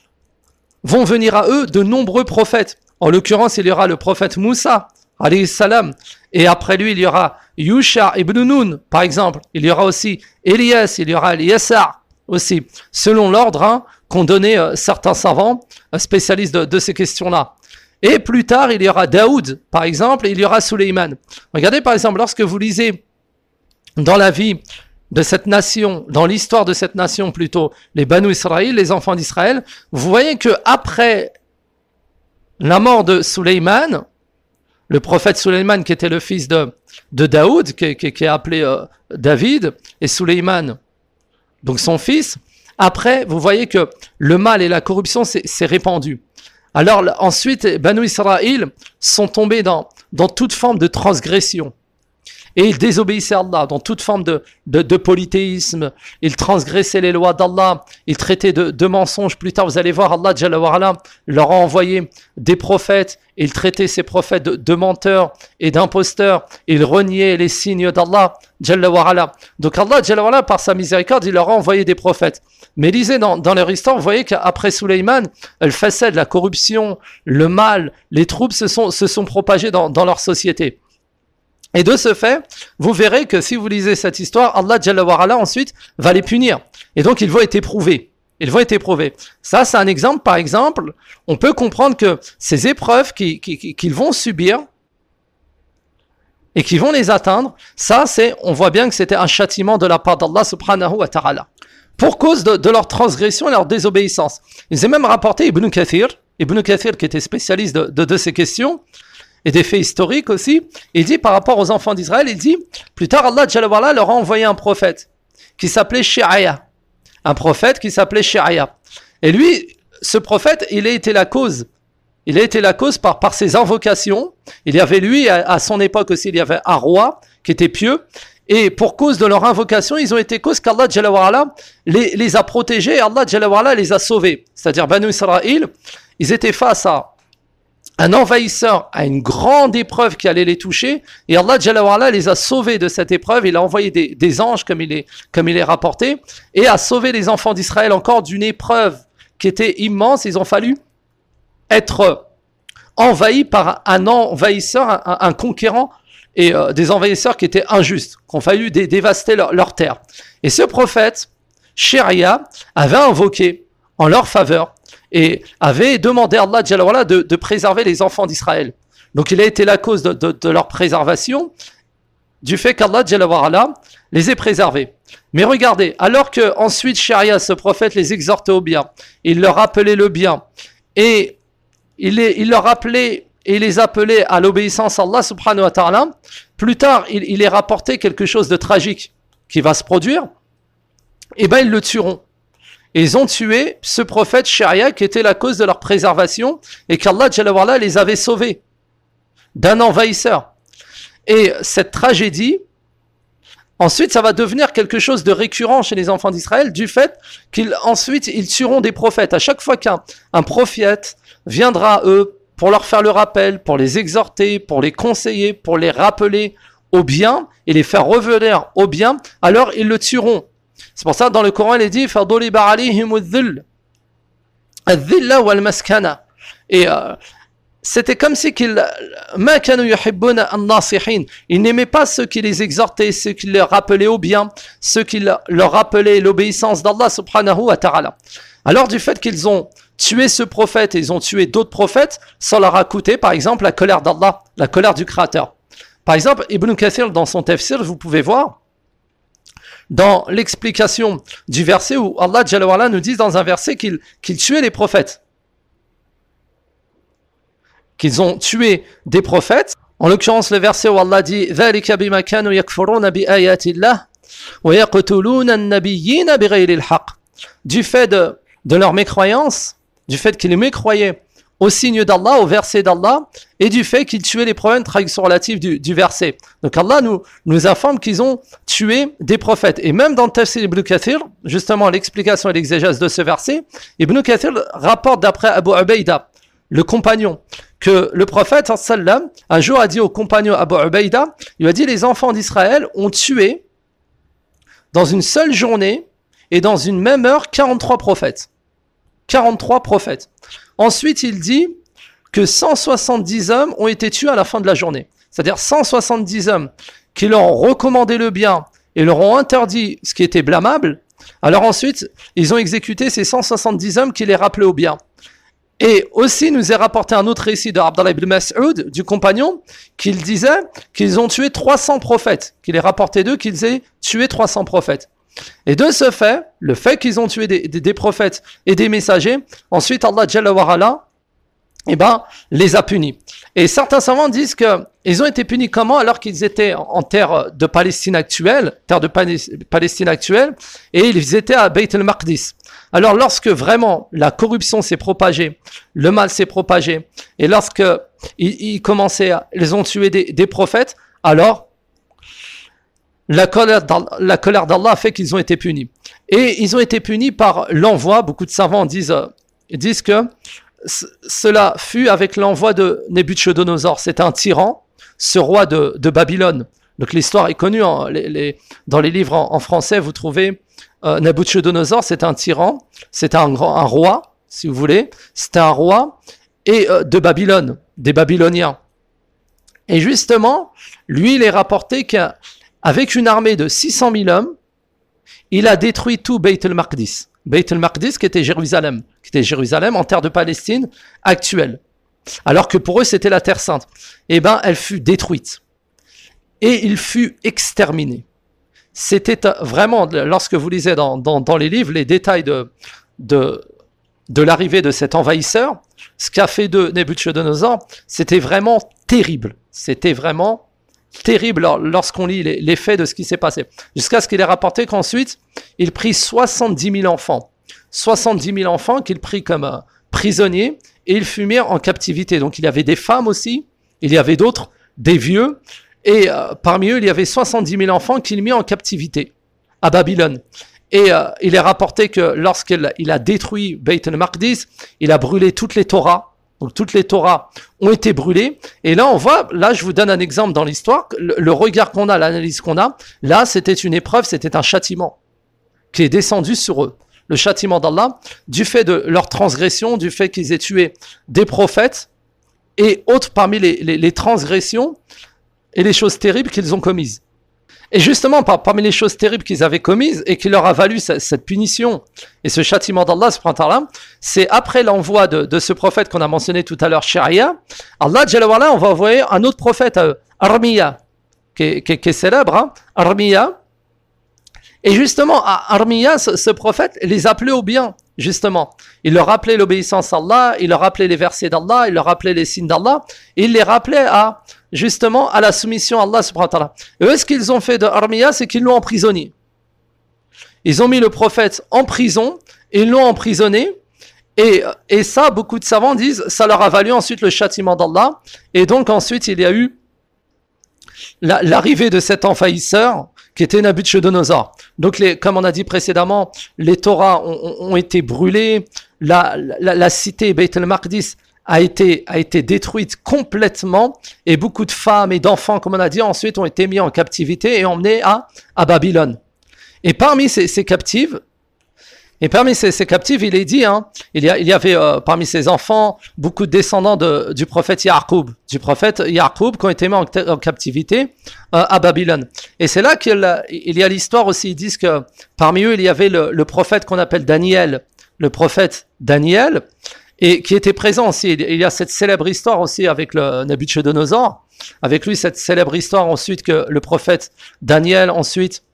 vont venir à eux de nombreux prophètes. En l'occurrence, il y aura le prophète Moussa, alayhi salam, et après lui, il y aura Yusha ibn Nun, par exemple. Il y aura aussi Elias, il y aura Eliasar aussi, selon l'ordre hein, qu'ont donné euh, certains savants euh, spécialistes de, de ces questions-là. Et plus tard, il y aura Daoud, par exemple, et il y aura Suleiman. Regardez, par exemple, lorsque vous lisez dans la vie de cette nation, dans l'histoire de cette nation plutôt, les Banu Israël, les enfants d'Israël, vous voyez que après la mort de Suleiman, le prophète Suleiman qui était le fils de, de Daoud, qui, qui, qui est appelé euh, David, et Suleiman, donc son fils, après, vous voyez que le mal et la corruption s'est, s'est répandu. Alors ensuite, Banu Israël sont tombés dans, dans toute forme de transgression. Et ils désobéissaient à Allah dans toute forme de, de, de polythéisme. Ils transgressaient les lois d'Allah. Ils traitaient de, de mensonges. Plus tard, vous allez voir, Allah Jalla wa Ala leur a envoyé des prophètes. Ils traitaient ces prophètes de, de menteurs et d'imposteurs. Ils reniaient les signes d'Allah Jalla wa Ala. Donc Allah Jalla wa Ala, par sa miséricorde, il leur a envoyé des prophètes. Mais lisez dans, dans leur histoire, vous voyez qu'après Suleiman, le facette, la corruption, le mal, les troubles se sont, se sont propagés dans, dans leur société. Et de ce fait, vous verrez que si vous lisez cette histoire, Allah Jalla wa Ala ensuite va les punir. Et donc ils vont être éprouvés. Ils vont être éprouvés. Ça, c'est un exemple. Par exemple, on peut comprendre que ces épreuves qu'ils, qu'ils, qu'ils vont subir et qui vont les atteindre, ça, c'est, on voit bien que c'était un châtiment de la part d'Allah subhanahu wa ta'ala. Pour cause de, de leur transgression et leur désobéissance. Ils ont même rapporté Ibn Kathir, Ibn Kathir qui était spécialiste de, de, de ces questions, et des faits historiques aussi, il dit par rapport aux enfants d'Israël, il dit, plus tard Allah Jalla wa Ala leur a envoyé un prophète qui s'appelait Shi'aya, un prophète qui s'appelait Shi'aya. Et lui, ce prophète, il a été la cause, il a été la cause par, par ses invocations. Il y avait lui, à, à son époque aussi, il y avait un roi qui était pieux, et pour cause de leur invocation, ils ont été cause qu'Allah Jalla wa Ala les, les a protégés, et Allah Jalla wa Ala les a sauvés. C'est-à-dire, Banu Israël, ils étaient face à un envahisseur, à une grande épreuve qui allait les toucher, et Allah Jalla wa Ala les a sauvés de cette épreuve. Il a envoyé des, des anges, comme il, est, comme il est rapporté, et a sauvé les enfants d'Israël encore d'une épreuve qui était immense. Ils ont fallu être envahis par un envahisseur, un, un conquérant, et euh, des envahisseurs qui étaient injustes, qui ont fallu dé- dévaster leur, leur terre. Et ce prophète, Shi'aya, avait invoqué en leur faveur et avait demandé à Allah Jalla wa Ala de, de préserver les enfants d'Israël. Donc il a été la cause de, de, de leur préservation, du fait qu'Allah Jalla wa Ala les ait préservés. Mais regardez, alors que ensuite Shi'aya, ce prophète, les exhortait au bien, il leur rappelait le bien, et il, les, il leur rappelait et les appelait à l'obéissance à Allah subhanahu wa ta'ala, plus tard il, il est rapporté quelque chose de tragique qui va se produire, et ben ils le tueront. Et ils ont tué ce prophète Shi'aya qui était la cause de leur préservation et qu'Allah Jalla wa Ala les avait sauvés d'un envahisseur. Et cette tragédie, ensuite, ça va devenir quelque chose de récurrent chez les enfants d'Israël du fait qu'ils ensuite ils tueront des prophètes. À chaque fois qu'un un prophète viendra à eux pour leur faire le rappel, pour les exhorter, pour les conseiller, pour les rappeler au bien et les faire revenir au bien, alors ils le tueront. C'est pour ça dans le Coran il est dit فَضُرِبَ عَلَيْهِمُ الذِّلَّ الذِّلَّ وَالْمَسْكَنَةِ. Et euh, c'était comme si qu'ils مَا كَانُوا يُحِبُّونَ النَّاصِحِينَ. Ils n'aimaient pas ceux qui les exhortaient, ceux qui leur rappelaient au bien, ceux qui leur rappelaient l'obéissance d'Allah subhanahu wa ta'ala. Alors du fait qu'ils ont tué ce prophète et ils ont tué d'autres prophètes, ça leur a coûté par exemple la colère d'Allah, la colère du Créateur. Par exemple, Ibn Kathir dans son tafsir, vous pouvez voir, dans l'explication du verset où Allah Jalla wa Ala nous dit dans un verset qu'il, qu'il tuait les prophètes. Qu'ils ont tué des prophètes En l'occurrence, le verset où Allah dit ذَلِكَ بِمَا كَانُوا يَكْفُرُونَ بِآيَاتِ اللَّهِ وَيَقْتُلُونَ النَّبِيِّينَ بِغَيْرِ الْحَقِّ. Du fait de, de leur mécroyance, du fait qu'ils mécroyaient au signe d'Allah, au verset d'Allah, et du fait qu'ils tuaient les prophètes, traduction relative du, du verset. Donc Allah nous, nous informe qu'ils ont tué des prophètes. Et même dans le Tafsir Ibn Kathir, justement l'explication et l'exégèse de ce verset, Ibn Kathir rapporte d'après Abu Ubaïda, le compagnon, que le prophète sallam, un jour a dit au compagnon Abu Ubaïda, il a dit les enfants d'Israël ont tué dans une seule journée et dans une même heure quarante-trois prophètes. quarante-trois prophètes. Ensuite, il dit que cent soixante-dix hommes ont été tués à la fin de la journée. C'est-à-dire cent soixante-dix hommes qui leur ont recommandé le bien et leur ont interdit ce qui était blâmable. Alors ensuite, ils ont exécuté ces cent soixante-dix hommes qui les rappelaient au bien. Et aussi, nous est rapporté un autre récit de Abdallah ibn Mas'ud, du compagnon, qu'il disait qu'ils ont tué trois cents prophètes, qu'il est rapporté d'eux qu'ils aient tué trois cents prophètes. Et de ce fait, le fait qu'ils ont tué des, des, des prophètes et des messagers, ensuite Allah Jalla wa Ala, eh ben, les a punis. Et certains savants disent qu'ils ont été punis comment alors qu'ils étaient en terre de Palestine actuelle, terre de Palestine actuelle, et ils étaient à Beit el-Maqdis. Alors lorsque vraiment la corruption s'est propagée, le mal s'est propagé, et lorsque ils, ils commençaient, à, ils ont tué des, des prophètes, alors la colère d'Allah, la colère d'Allah a fait qu'ils ont été punis. Et ils ont été punis par l'envoi, beaucoup de savants disent, disent que c- cela fut avec l'envoi de Nabuchodonosor. C'était un tyran, ce roi de, de Babylone. Donc l'histoire est connue, hein, les, les, dans les livres en, en français, vous trouvez euh, Nabuchodonosor, c'était un tyran, c'était un, grand, un roi, si vous voulez, c'était un roi et euh, de Babylone, des Babyloniens. Et justement, lui, il est rapporté qu'avec une armée de six cent mille hommes, il a détruit tout Beit el-Maqdis. Beit el-Maqdis qui était Jérusalem, qui était Jérusalem en terre de Palestine actuelle. Alors que pour eux, c'était la terre sainte. Eh bien, elle fut détruite. Et il fut exterminé. C'était vraiment, lorsque vous lisez dans, dans, dans les livres, les détails de, de, de l'arrivée de cet envahisseur, ce qu'a fait de Nabuchodonosor, c'était vraiment terrible. C'était vraiment terrible lorsqu'on lit les, les faits de ce qui s'est passé. Jusqu'à ce qu'il ait rapporté qu'ensuite, il prit soixante-dix mille enfants. soixante-dix mille enfants qu'il prit comme euh, prisonniers et il fut mis en captivité. Donc il y avait des femmes aussi, il y avait d'autres, des vieux, et euh, parmi eux, il y avait soixante-dix mille enfants qu'il mit en captivité à Babylone. Et euh, il est rapporté que lorsqu'il il a détruit Beit el-Maqdis, il a brûlé toutes les Torahs. Donc toutes les Torahs ont été brûlées. Et là, on voit, là, je vous donne un exemple dans l'histoire, le, le regard qu'on a, l'analyse qu'on a, là, c'était une épreuve, c'était un châtiment qui est descendu sur eux. Le châtiment d'Allah, du fait de leur transgression, du fait qu'ils aient tué des prophètes, et autres parmi les, les, les transgressions et les choses terribles qu'ils ont commises. Et justement, par, parmi les choses terribles qu'ils avaient commises et qui leur a valu cette, cette punition et ce châtiment d'Allah, c'est après l'envoi de, de ce prophète qu'on a mentionné tout à l'heure, Sharia, Allah, Jalla wa Ala, on va envoyer un autre prophète, euh, Armiya, qui est, qui, qui est célèbre, hein, Armiya. Et justement, Armiya, ce, ce prophète, les appelait au bien, justement. Il leur rappelait l'obéissance à Allah, il leur rappelait les versets d'Allah, il leur rappelait les signes d'Allah, et il les rappelait à, justement, à la soumission à Allah subhanahu wa ta'ala. Et eux, ce qu'ils ont fait de Armiya, c'est qu'ils l'ont emprisonné. Ils ont mis le prophète en prison, et ils l'ont emprisonné, et, et ça, beaucoup de savants disent, ça leur a valu ensuite le châtiment d'Allah, et donc ensuite, il y a eu la, l'arrivée de cet envahisseur, qui était Nabuchodonosor. Donc, les, comme on a dit précédemment, les Torahs ont, ont été brûlés, la, la, la cité Beit el-Maqdis a été, a été détruite complètement, et beaucoup de femmes et d'enfants, comme on a dit, ensuite ont été mis en captivité et emmenés à, à Babylone. Et parmi ces, ces captives, et parmi ces, ces captives, il est dit, hein, il, y a, il y avait euh, parmi ces enfants beaucoup de descendants de, du prophète Ya'qub, du prophète Ya'qub qui ont été mis en, en captivité euh, à Babylone. Et c'est là qu'il il y a l'histoire aussi, ils disent que parmi eux, il y avait le, le prophète qu'on appelle Daniel, le prophète Daniel, et qui était présent aussi. Il y a cette célèbre histoire aussi avec le Nabuchodonosor, avec lui cette célèbre histoire ensuite que le prophète Daniel ensuite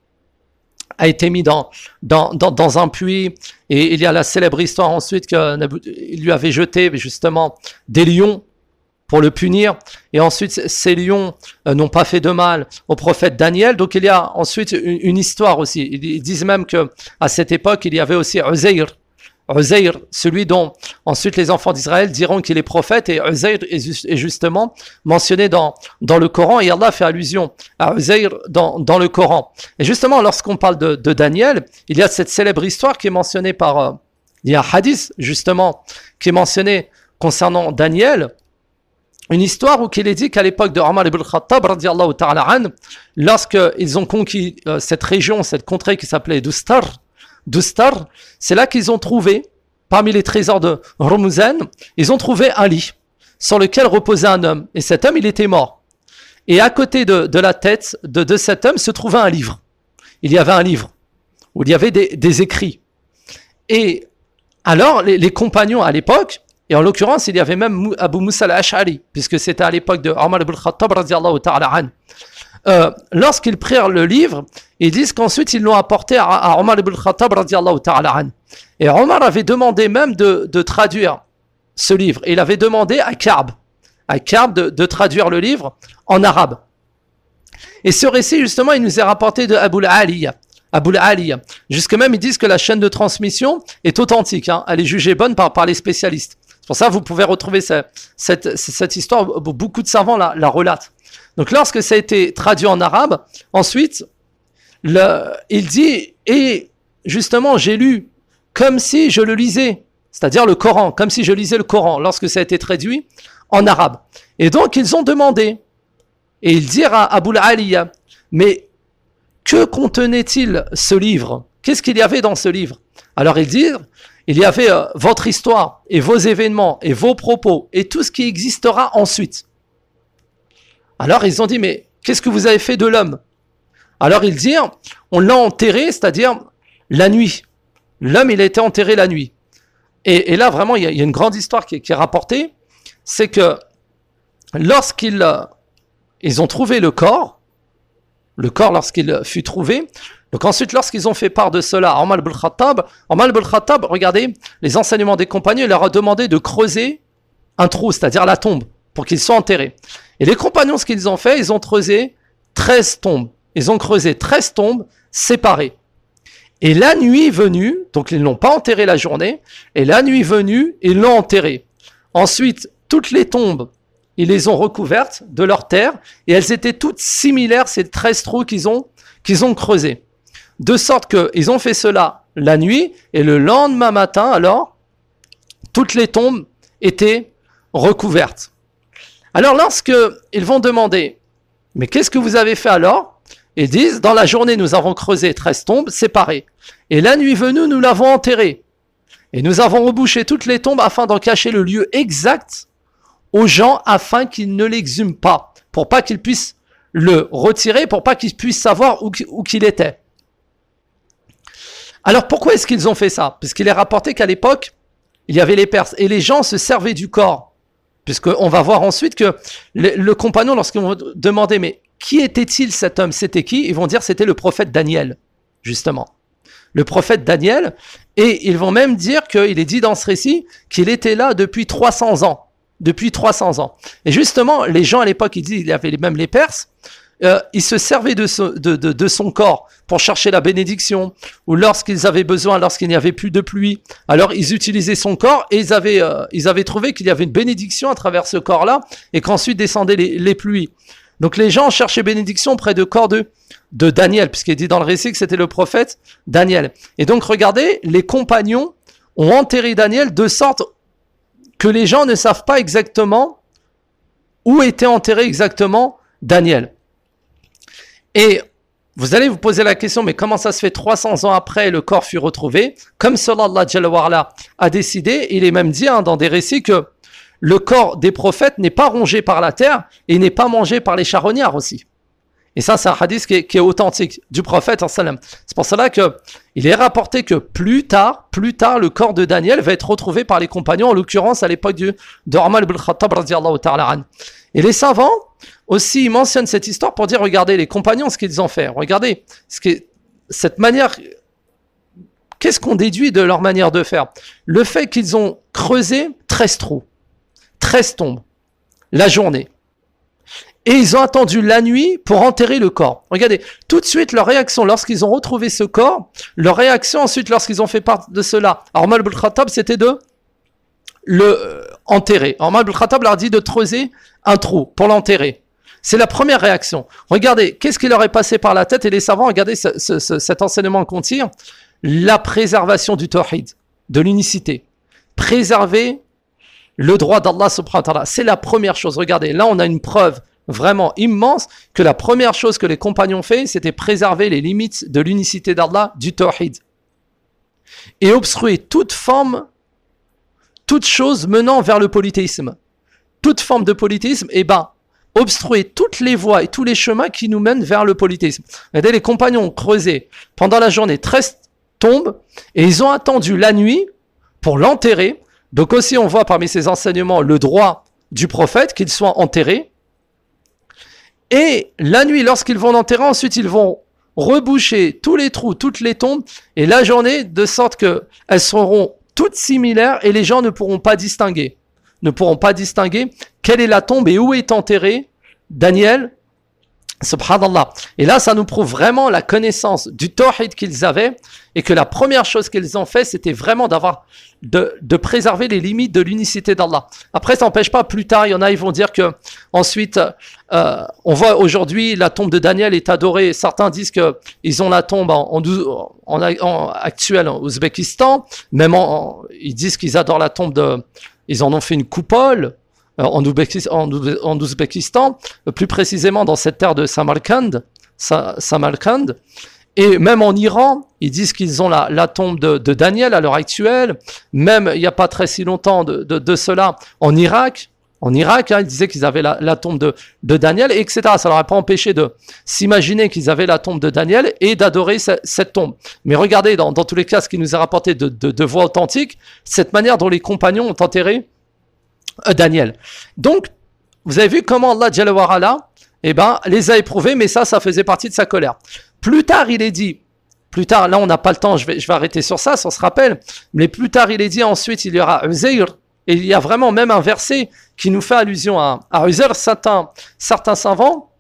a été mis dans, dans, dans, dans un puits, et il y a la célèbre histoire ensuite qu'il lui avait jeté justement des lions pour le punir. Et ensuite, ces lions euh, n'ont pas fait de mal au prophète Daniel. Donc il y a ensuite une, une histoire aussi. Ils, ils disent même que à cette époque, il y avait aussi Uzair. Uzair, celui dont ensuite les enfants d'Israël diront qu'il est prophète, et Uzair est justement mentionné dans, dans le Coran, et Allah fait allusion à Uzair dans, dans le Coran. Et justement, lorsqu'on parle de, de Daniel, il y a cette célèbre histoire qui est mentionnée par, euh, il y a un hadith justement qui est mentionné concernant Daniel, une histoire où il est dit qu'à l'époque de Omar ibn Khattab, radiallahu ta'ala an, lorsqu'ils ont conquis euh, cette région, cette contrée qui s'appelait Dustar, Dustar, c'est là qu'ils ont trouvé, parmi les trésors de Hormuzan, ils ont trouvé un lit sur lequel reposait un homme. Et cet homme, il était mort. Et à côté de, de la tête de, de cet homme se trouvait un livre. Il y avait un livre où il y avait des, des écrits. Et alors, les, les compagnons à l'époque, et en l'occurrence, il y avait même Abu Musa al-Ash'ari, puisque c'était à l'époque de Omar ibn Khattab, radiallahu ta'ala an. Euh, lorsqu'ils prirent le livre, ils disent qu'ensuite ils l'ont apporté à, à Omar ibn Khattab radiallahu ta'ala an. Et Omar avait demandé même de, de traduire ce livre. Et il avait demandé à Ka'b, à Ka'b de, de traduire le livre en arabe. Et ce récit, justement, il nous est rapporté de Abu al-Aliya. Abu al-Aliya. Jusque même, ils disent que la chaîne de transmission est authentique. Hein. Elle est jugée bonne par, par les spécialistes. C'est pour ça que vous pouvez retrouver cette, cette, cette histoire. Beaucoup de savants la, la relatent. Donc lorsque ça a été traduit en arabe, ensuite, le, il dit, et justement j'ai lu comme si je le lisais, c'est-à-dire le Coran, comme si je lisais le Coran, lorsque ça a été traduit en arabe. Et donc ils ont demandé, et ils dirent à Abu al-Aliya, mais que contenait-il ce livre? Qu'est-ce qu'il y avait dans ce livre? Alors ils dirent, il y avait euh, votre histoire, et vos événements, et vos propos, et tout ce qui existera ensuite. Alors ils ont dit, mais qu'est-ce que vous avez fait de l'homme? Alors ils dirent, on l'a enterré, c'est-à-dire la nuit. L'homme, il a été enterré la nuit. Et, et là, vraiment, il y, a, il y a une grande histoire qui, qui est rapportée, c'est que lorsqu'ils euh, ils ont trouvé le corps, le corps lorsqu'il fut trouvé, donc ensuite, lorsqu'ils ont fait part de cela à Omar ibn Khattab, Omar ibn Khattab, regardez, les enseignements des compagnons, il leur a demandé de creuser un trou, c'est-à-dire la tombe, pour qu'ils soient enterrés. Et les compagnons, ce qu'ils ont fait, ils ont creusé treize tombes. Ils ont creusé treize tombes séparées. Et la nuit venue, donc ils ne l'ont pas enterré la journée, et la nuit venue, ils l'ont enterré. Ensuite, toutes les tombes, ils les ont recouvertes de leur terre, et elles étaient toutes similaires, ces treize trous qu'ils ont, qu'ils ont creusés. De sorte qu'ils ont fait cela la nuit, et le lendemain matin, alors, toutes les tombes étaient recouvertes. Alors lorsqu'ils vont demander, mais qu'est-ce que vous avez fait alors? Ils disent, dans la journée, nous avons creusé treize tombes séparées. Et la nuit venue, nous l'avons enterré. Et nous avons rebouché toutes les tombes afin d'en cacher le lieu exact aux gens, afin qu'ils ne l'exhument pas, pour pas qu'ils puissent le retirer, pour pas qu'ils puissent savoir où, où qu'il était. Alors pourquoi est-ce qu'ils ont fait ça? Puisqu'il est rapporté qu'à l'époque, il y avait les Perses, et les gens se servaient du corps. Puisqu'on va voir ensuite que le, le compagnon, lorsqu'ils vont demander, mais qui était-il cet homme? C'était qui? Ils vont dire c'était le prophète Daniel, justement. Le prophète Daniel, et ils vont même dire qu'il est dit dans ce récit qu'il était là depuis trois cents ans. Depuis trois cents ans. Et justement, les gens à l'époque, ils disent, il y avait même les Perses, euh, ils se servaient de, ce, de, de, de son corps pour chercher la bénédiction, ou lorsqu'ils avaient besoin, lorsqu'il n'y avait plus de pluie, alors ils utilisaient son corps, et ils avaient, euh, ils avaient trouvé qu'il y avait une bénédiction à travers ce corps-là, et qu'ensuite descendaient les, les pluies. Donc les gens cherchaient bénédiction près de corps de, de Daniel, puisqu'il dit dans le récit que c'était le prophète Daniel. Et donc regardez, les compagnons ont enterré Daniel de sorte que les gens ne savent pas exactement où était enterré exactement Daniel. Et vous allez vous poser la question, mais comment ça se fait trois cents ans après le corps fut retrouvé? Comme cela, Allah Jalla wa Ala a décidé, il est même dit hein, dans des récits que le corps des prophètes n'est pas rongé par la terre et n'est pas mangé par les charognards aussi. Et ça, c'est un hadith qui est, qui est authentique du prophète. C'est pour cela que il est rapporté que plus tard, plus tard, le corps de Daniel va être retrouvé par les compagnons, en l'occurrence à l'époque de Omar ibn Khattab radiyallahu ta'ala an. Et les savants aussi mentionnent cette histoire pour dire, regardez, les compagnons, ce qu'ils ont fait. Regardez, ce qui est, cette manière, qu'est-ce qu'on déduit de leur manière de faire? Le fait qu'ils ont creusé treize trous, treize tombes. la journée. Et ils ont attendu la nuit pour enterrer le corps. Regardez, tout de suite, leur réaction lorsqu'ils ont retrouvé ce corps, leur réaction ensuite lorsqu'ils ont fait part de cela, Omar ibn Khattab, c'était de le euh, enterrer. Omar ibn Khattab leur dit de creuser un trou pour l'enterrer. C'est la première réaction. Regardez, qu'est-ce qui leur est passé par la tête? Et les savants, regardez ce, ce, ce, cet enseignement qu'on tire, la préservation du tawhid, de l'unicité. Préserver le droit d'Allah subhanahu wa ta'ala. C'est la première chose. Regardez, là on a une preuve vraiment immense que la première chose que les compagnons fait, c'était préserver les limites de l'unicité d'Allah, du tawhid. Et obstruer toute forme, toute chose menant vers le polythéisme. Toute forme de polythéisme, eh ben, obstruer toutes les voies et tous les chemins qui nous mènent vers le polythéisme. Regardez, les compagnons ont creusé pendant la journée treize tombes et ils ont attendu la nuit pour l'enterrer. Donc aussi, on voit parmi ces enseignements le droit du prophète qu'il soit enterré. Et la nuit, lorsqu'ils vont l'enterrer, ensuite ils vont reboucher tous les trous, toutes les tombes, et la journée, de sorte qu'elles seront toutes similaires et les gens ne pourront pas distinguer. Ne pourront pas distinguer quelle est la tombe et où est enterré Daniel. Subhanallah. Et là, ça nous prouve vraiment la connaissance du tawhid qu'ils avaient et que la première chose qu'ils ont fait, c'était vraiment d'avoir, de, de préserver les limites de l'unicité d'Allah. Après, ça n'empêche pas, plus tard, il y en a, ils vont dire que ensuite, euh, on voit aujourd'hui la tombe de Daniel est adorée. Certains disent que ils ont la tombe en, en, en, en actuelle en Ouzbékistan. Même en, en, ils disent qu'ils adorent la tombe de, ils en ont fait une coupole. En Ouzbékistan, en Ouzbékistan, plus précisément dans cette terre de Samarkand, Samarkand, et même en Iran, ils disent qu'ils ont la, la tombe de, de Daniel à l'heure actuelle, même il n'y a pas très si longtemps de, de, de cela, en Irak, en Irak, hein, ils disaient qu'ils avaient la, la tombe de, de Daniel, et cetera. Ça leur a pas empêché de s'imaginer qu'ils avaient la tombe de Daniel et d'adorer ce, cette tombe. Mais regardez, dans, dans tous les cas, ce qui nous est rapporté de, de, de voix authentiques, cette manière dont les compagnons ont enterré Daniel. Donc, vous avez vu comment Allah Jalla wa Ala, eh ben, les a éprouvés, mais ça, ça faisait partie de sa colère. Plus tard, il est dit, plus tard, là, on n'a pas le temps, je vais, je vais arrêter sur ça, si on se rappelle, mais plus tard, il est dit, ensuite, il y aura Uzayr, et il y a vraiment même un verset qui nous fait allusion à, à Uzayr. Certains, certains savants,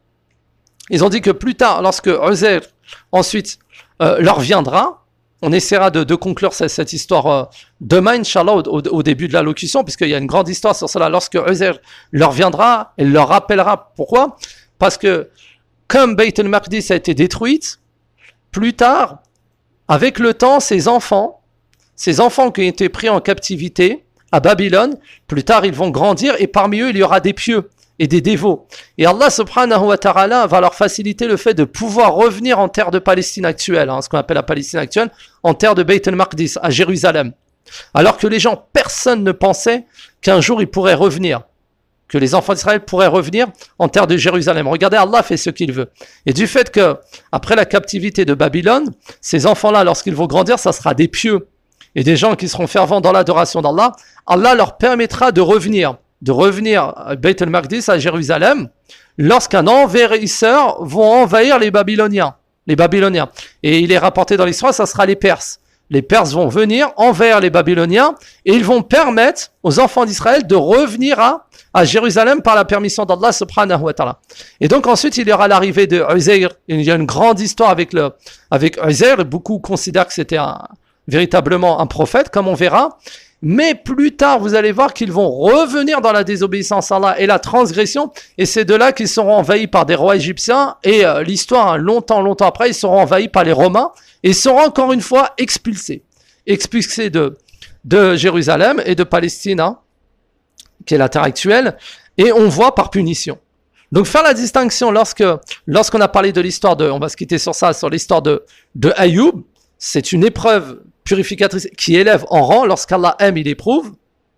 ils ont dit que plus tard, lorsque Uzayr, ensuite, euh, leur viendra, on essaiera de, de conclure cette, cette histoire euh, demain, Inch'Allah, au, au, au début de la locution, puisqu'il y a une grande histoire sur cela. Lorsque Uzayr leur viendra, elle leur rappellera. Pourquoi? Parce que, comme Bayt al-Maqdis a été détruite, plus tard, avec le temps, ces enfants, ces enfants qui ont été pris en captivité à Babylone, plus tard, ils vont grandir et parmi eux, il y aura des pieux et des dévots. Et Allah subhanahu wa ta'ala va leur faciliter le fait de pouvoir revenir en terre de Palestine actuelle, hein, ce qu'on appelle la Palestine actuelle, en terre de Bayt al-Maqdis, à Jérusalem. Alors que les gens, personne ne pensait qu'un jour ils pourraient revenir, que les enfants d'Israël pourraient revenir en terre de Jérusalem. Regardez, Allah fait ce qu'il veut. Et du fait que, après la captivité de Babylone, ces enfants-là, lorsqu'ils vont grandir, ça sera des pieux et des gens qui seront fervents dans l'adoration d'Allah. Allah leur permettra de revenir. de revenir à Bayt al-Maqdis, à Jérusalem, lorsqu'un envahisseur va envahir les Babyloniens. Les Babyloniens. Et il est rapporté dans l'histoire, ça sera les Perses. Les Perses vont venir envers les Babyloniens et ils vont permettre aux enfants d'Israël de revenir à, à Jérusalem par la permission d'Allah subhanahu wa ta'ala. Et donc ensuite, il y aura l'arrivée de Uzayr. Il y a une grande histoire avec, le, avec Uzayr. Beaucoup considèrent que c'était un, véritablement un prophète, comme on verra. Mais plus tard, vous allez voir qu'ils vont revenir dans la désobéissance à Allah et la transgression. Et c'est de là qu'ils seront envahis par des rois égyptiens. Et euh, l'histoire, hein, longtemps, longtemps après, ils seront envahis par les Romains. Et seront encore une fois expulsés. Expulsés de, de Jérusalem et de Palestine, hein, qui est la terre actuelle. Et on voit par punition. Donc faire la distinction lorsque lorsqu'on a parlé de l'histoire de... On va se quitter sur ça, sur l'histoire de, de Ayoub. C'est une épreuve purificatrice qui élève en rang. Lorsqu'Allah aime, il éprouve.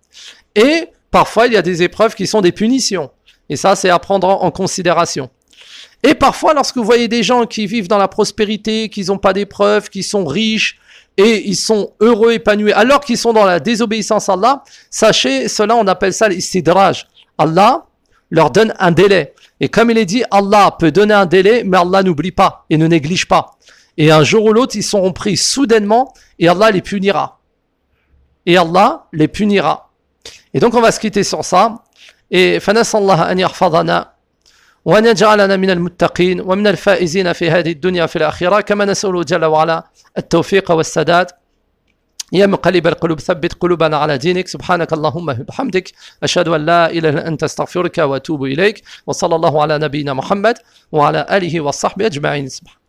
Et parfois, il y a des épreuves qui sont des punitions. Et ça, c'est à prendre en considération. Et parfois, lorsque vous voyez des gens qui vivent dans la prospérité, qui n'ont pas d'épreuves, qui sont riches, et ils sont heureux, épanouis, alors qu'ils sont dans la désobéissance à Allah, sachez, cela, on appelle ça l'istidraj. Allah leur donne un délai. Et comme il est dit, Allah peut donner un délai, mais Allah n'oublie pas et ne néglige pas. Et un jour ou l'autre, ils seront pris soudainement et Allah les punira. Et Allah les punira. Et donc, on va se quitter sur ça. فنسأل الله أن يحفظنا وأن يجعلنا من المتقين ومن الفائزين في هذه الدنيا في الآخرة، كما نسأله جل وعلا التوفيق والسداد. يا مقلب القلوب ثبت قلوبنا على دينك. سبحانك اللهم وبحمدك، أشهد أن لا إله إلا أنت، أستغفرك وأتوب إليك. وصلى الله على نبينا محمد وعلى آله وصحبه أجمعين. سبحان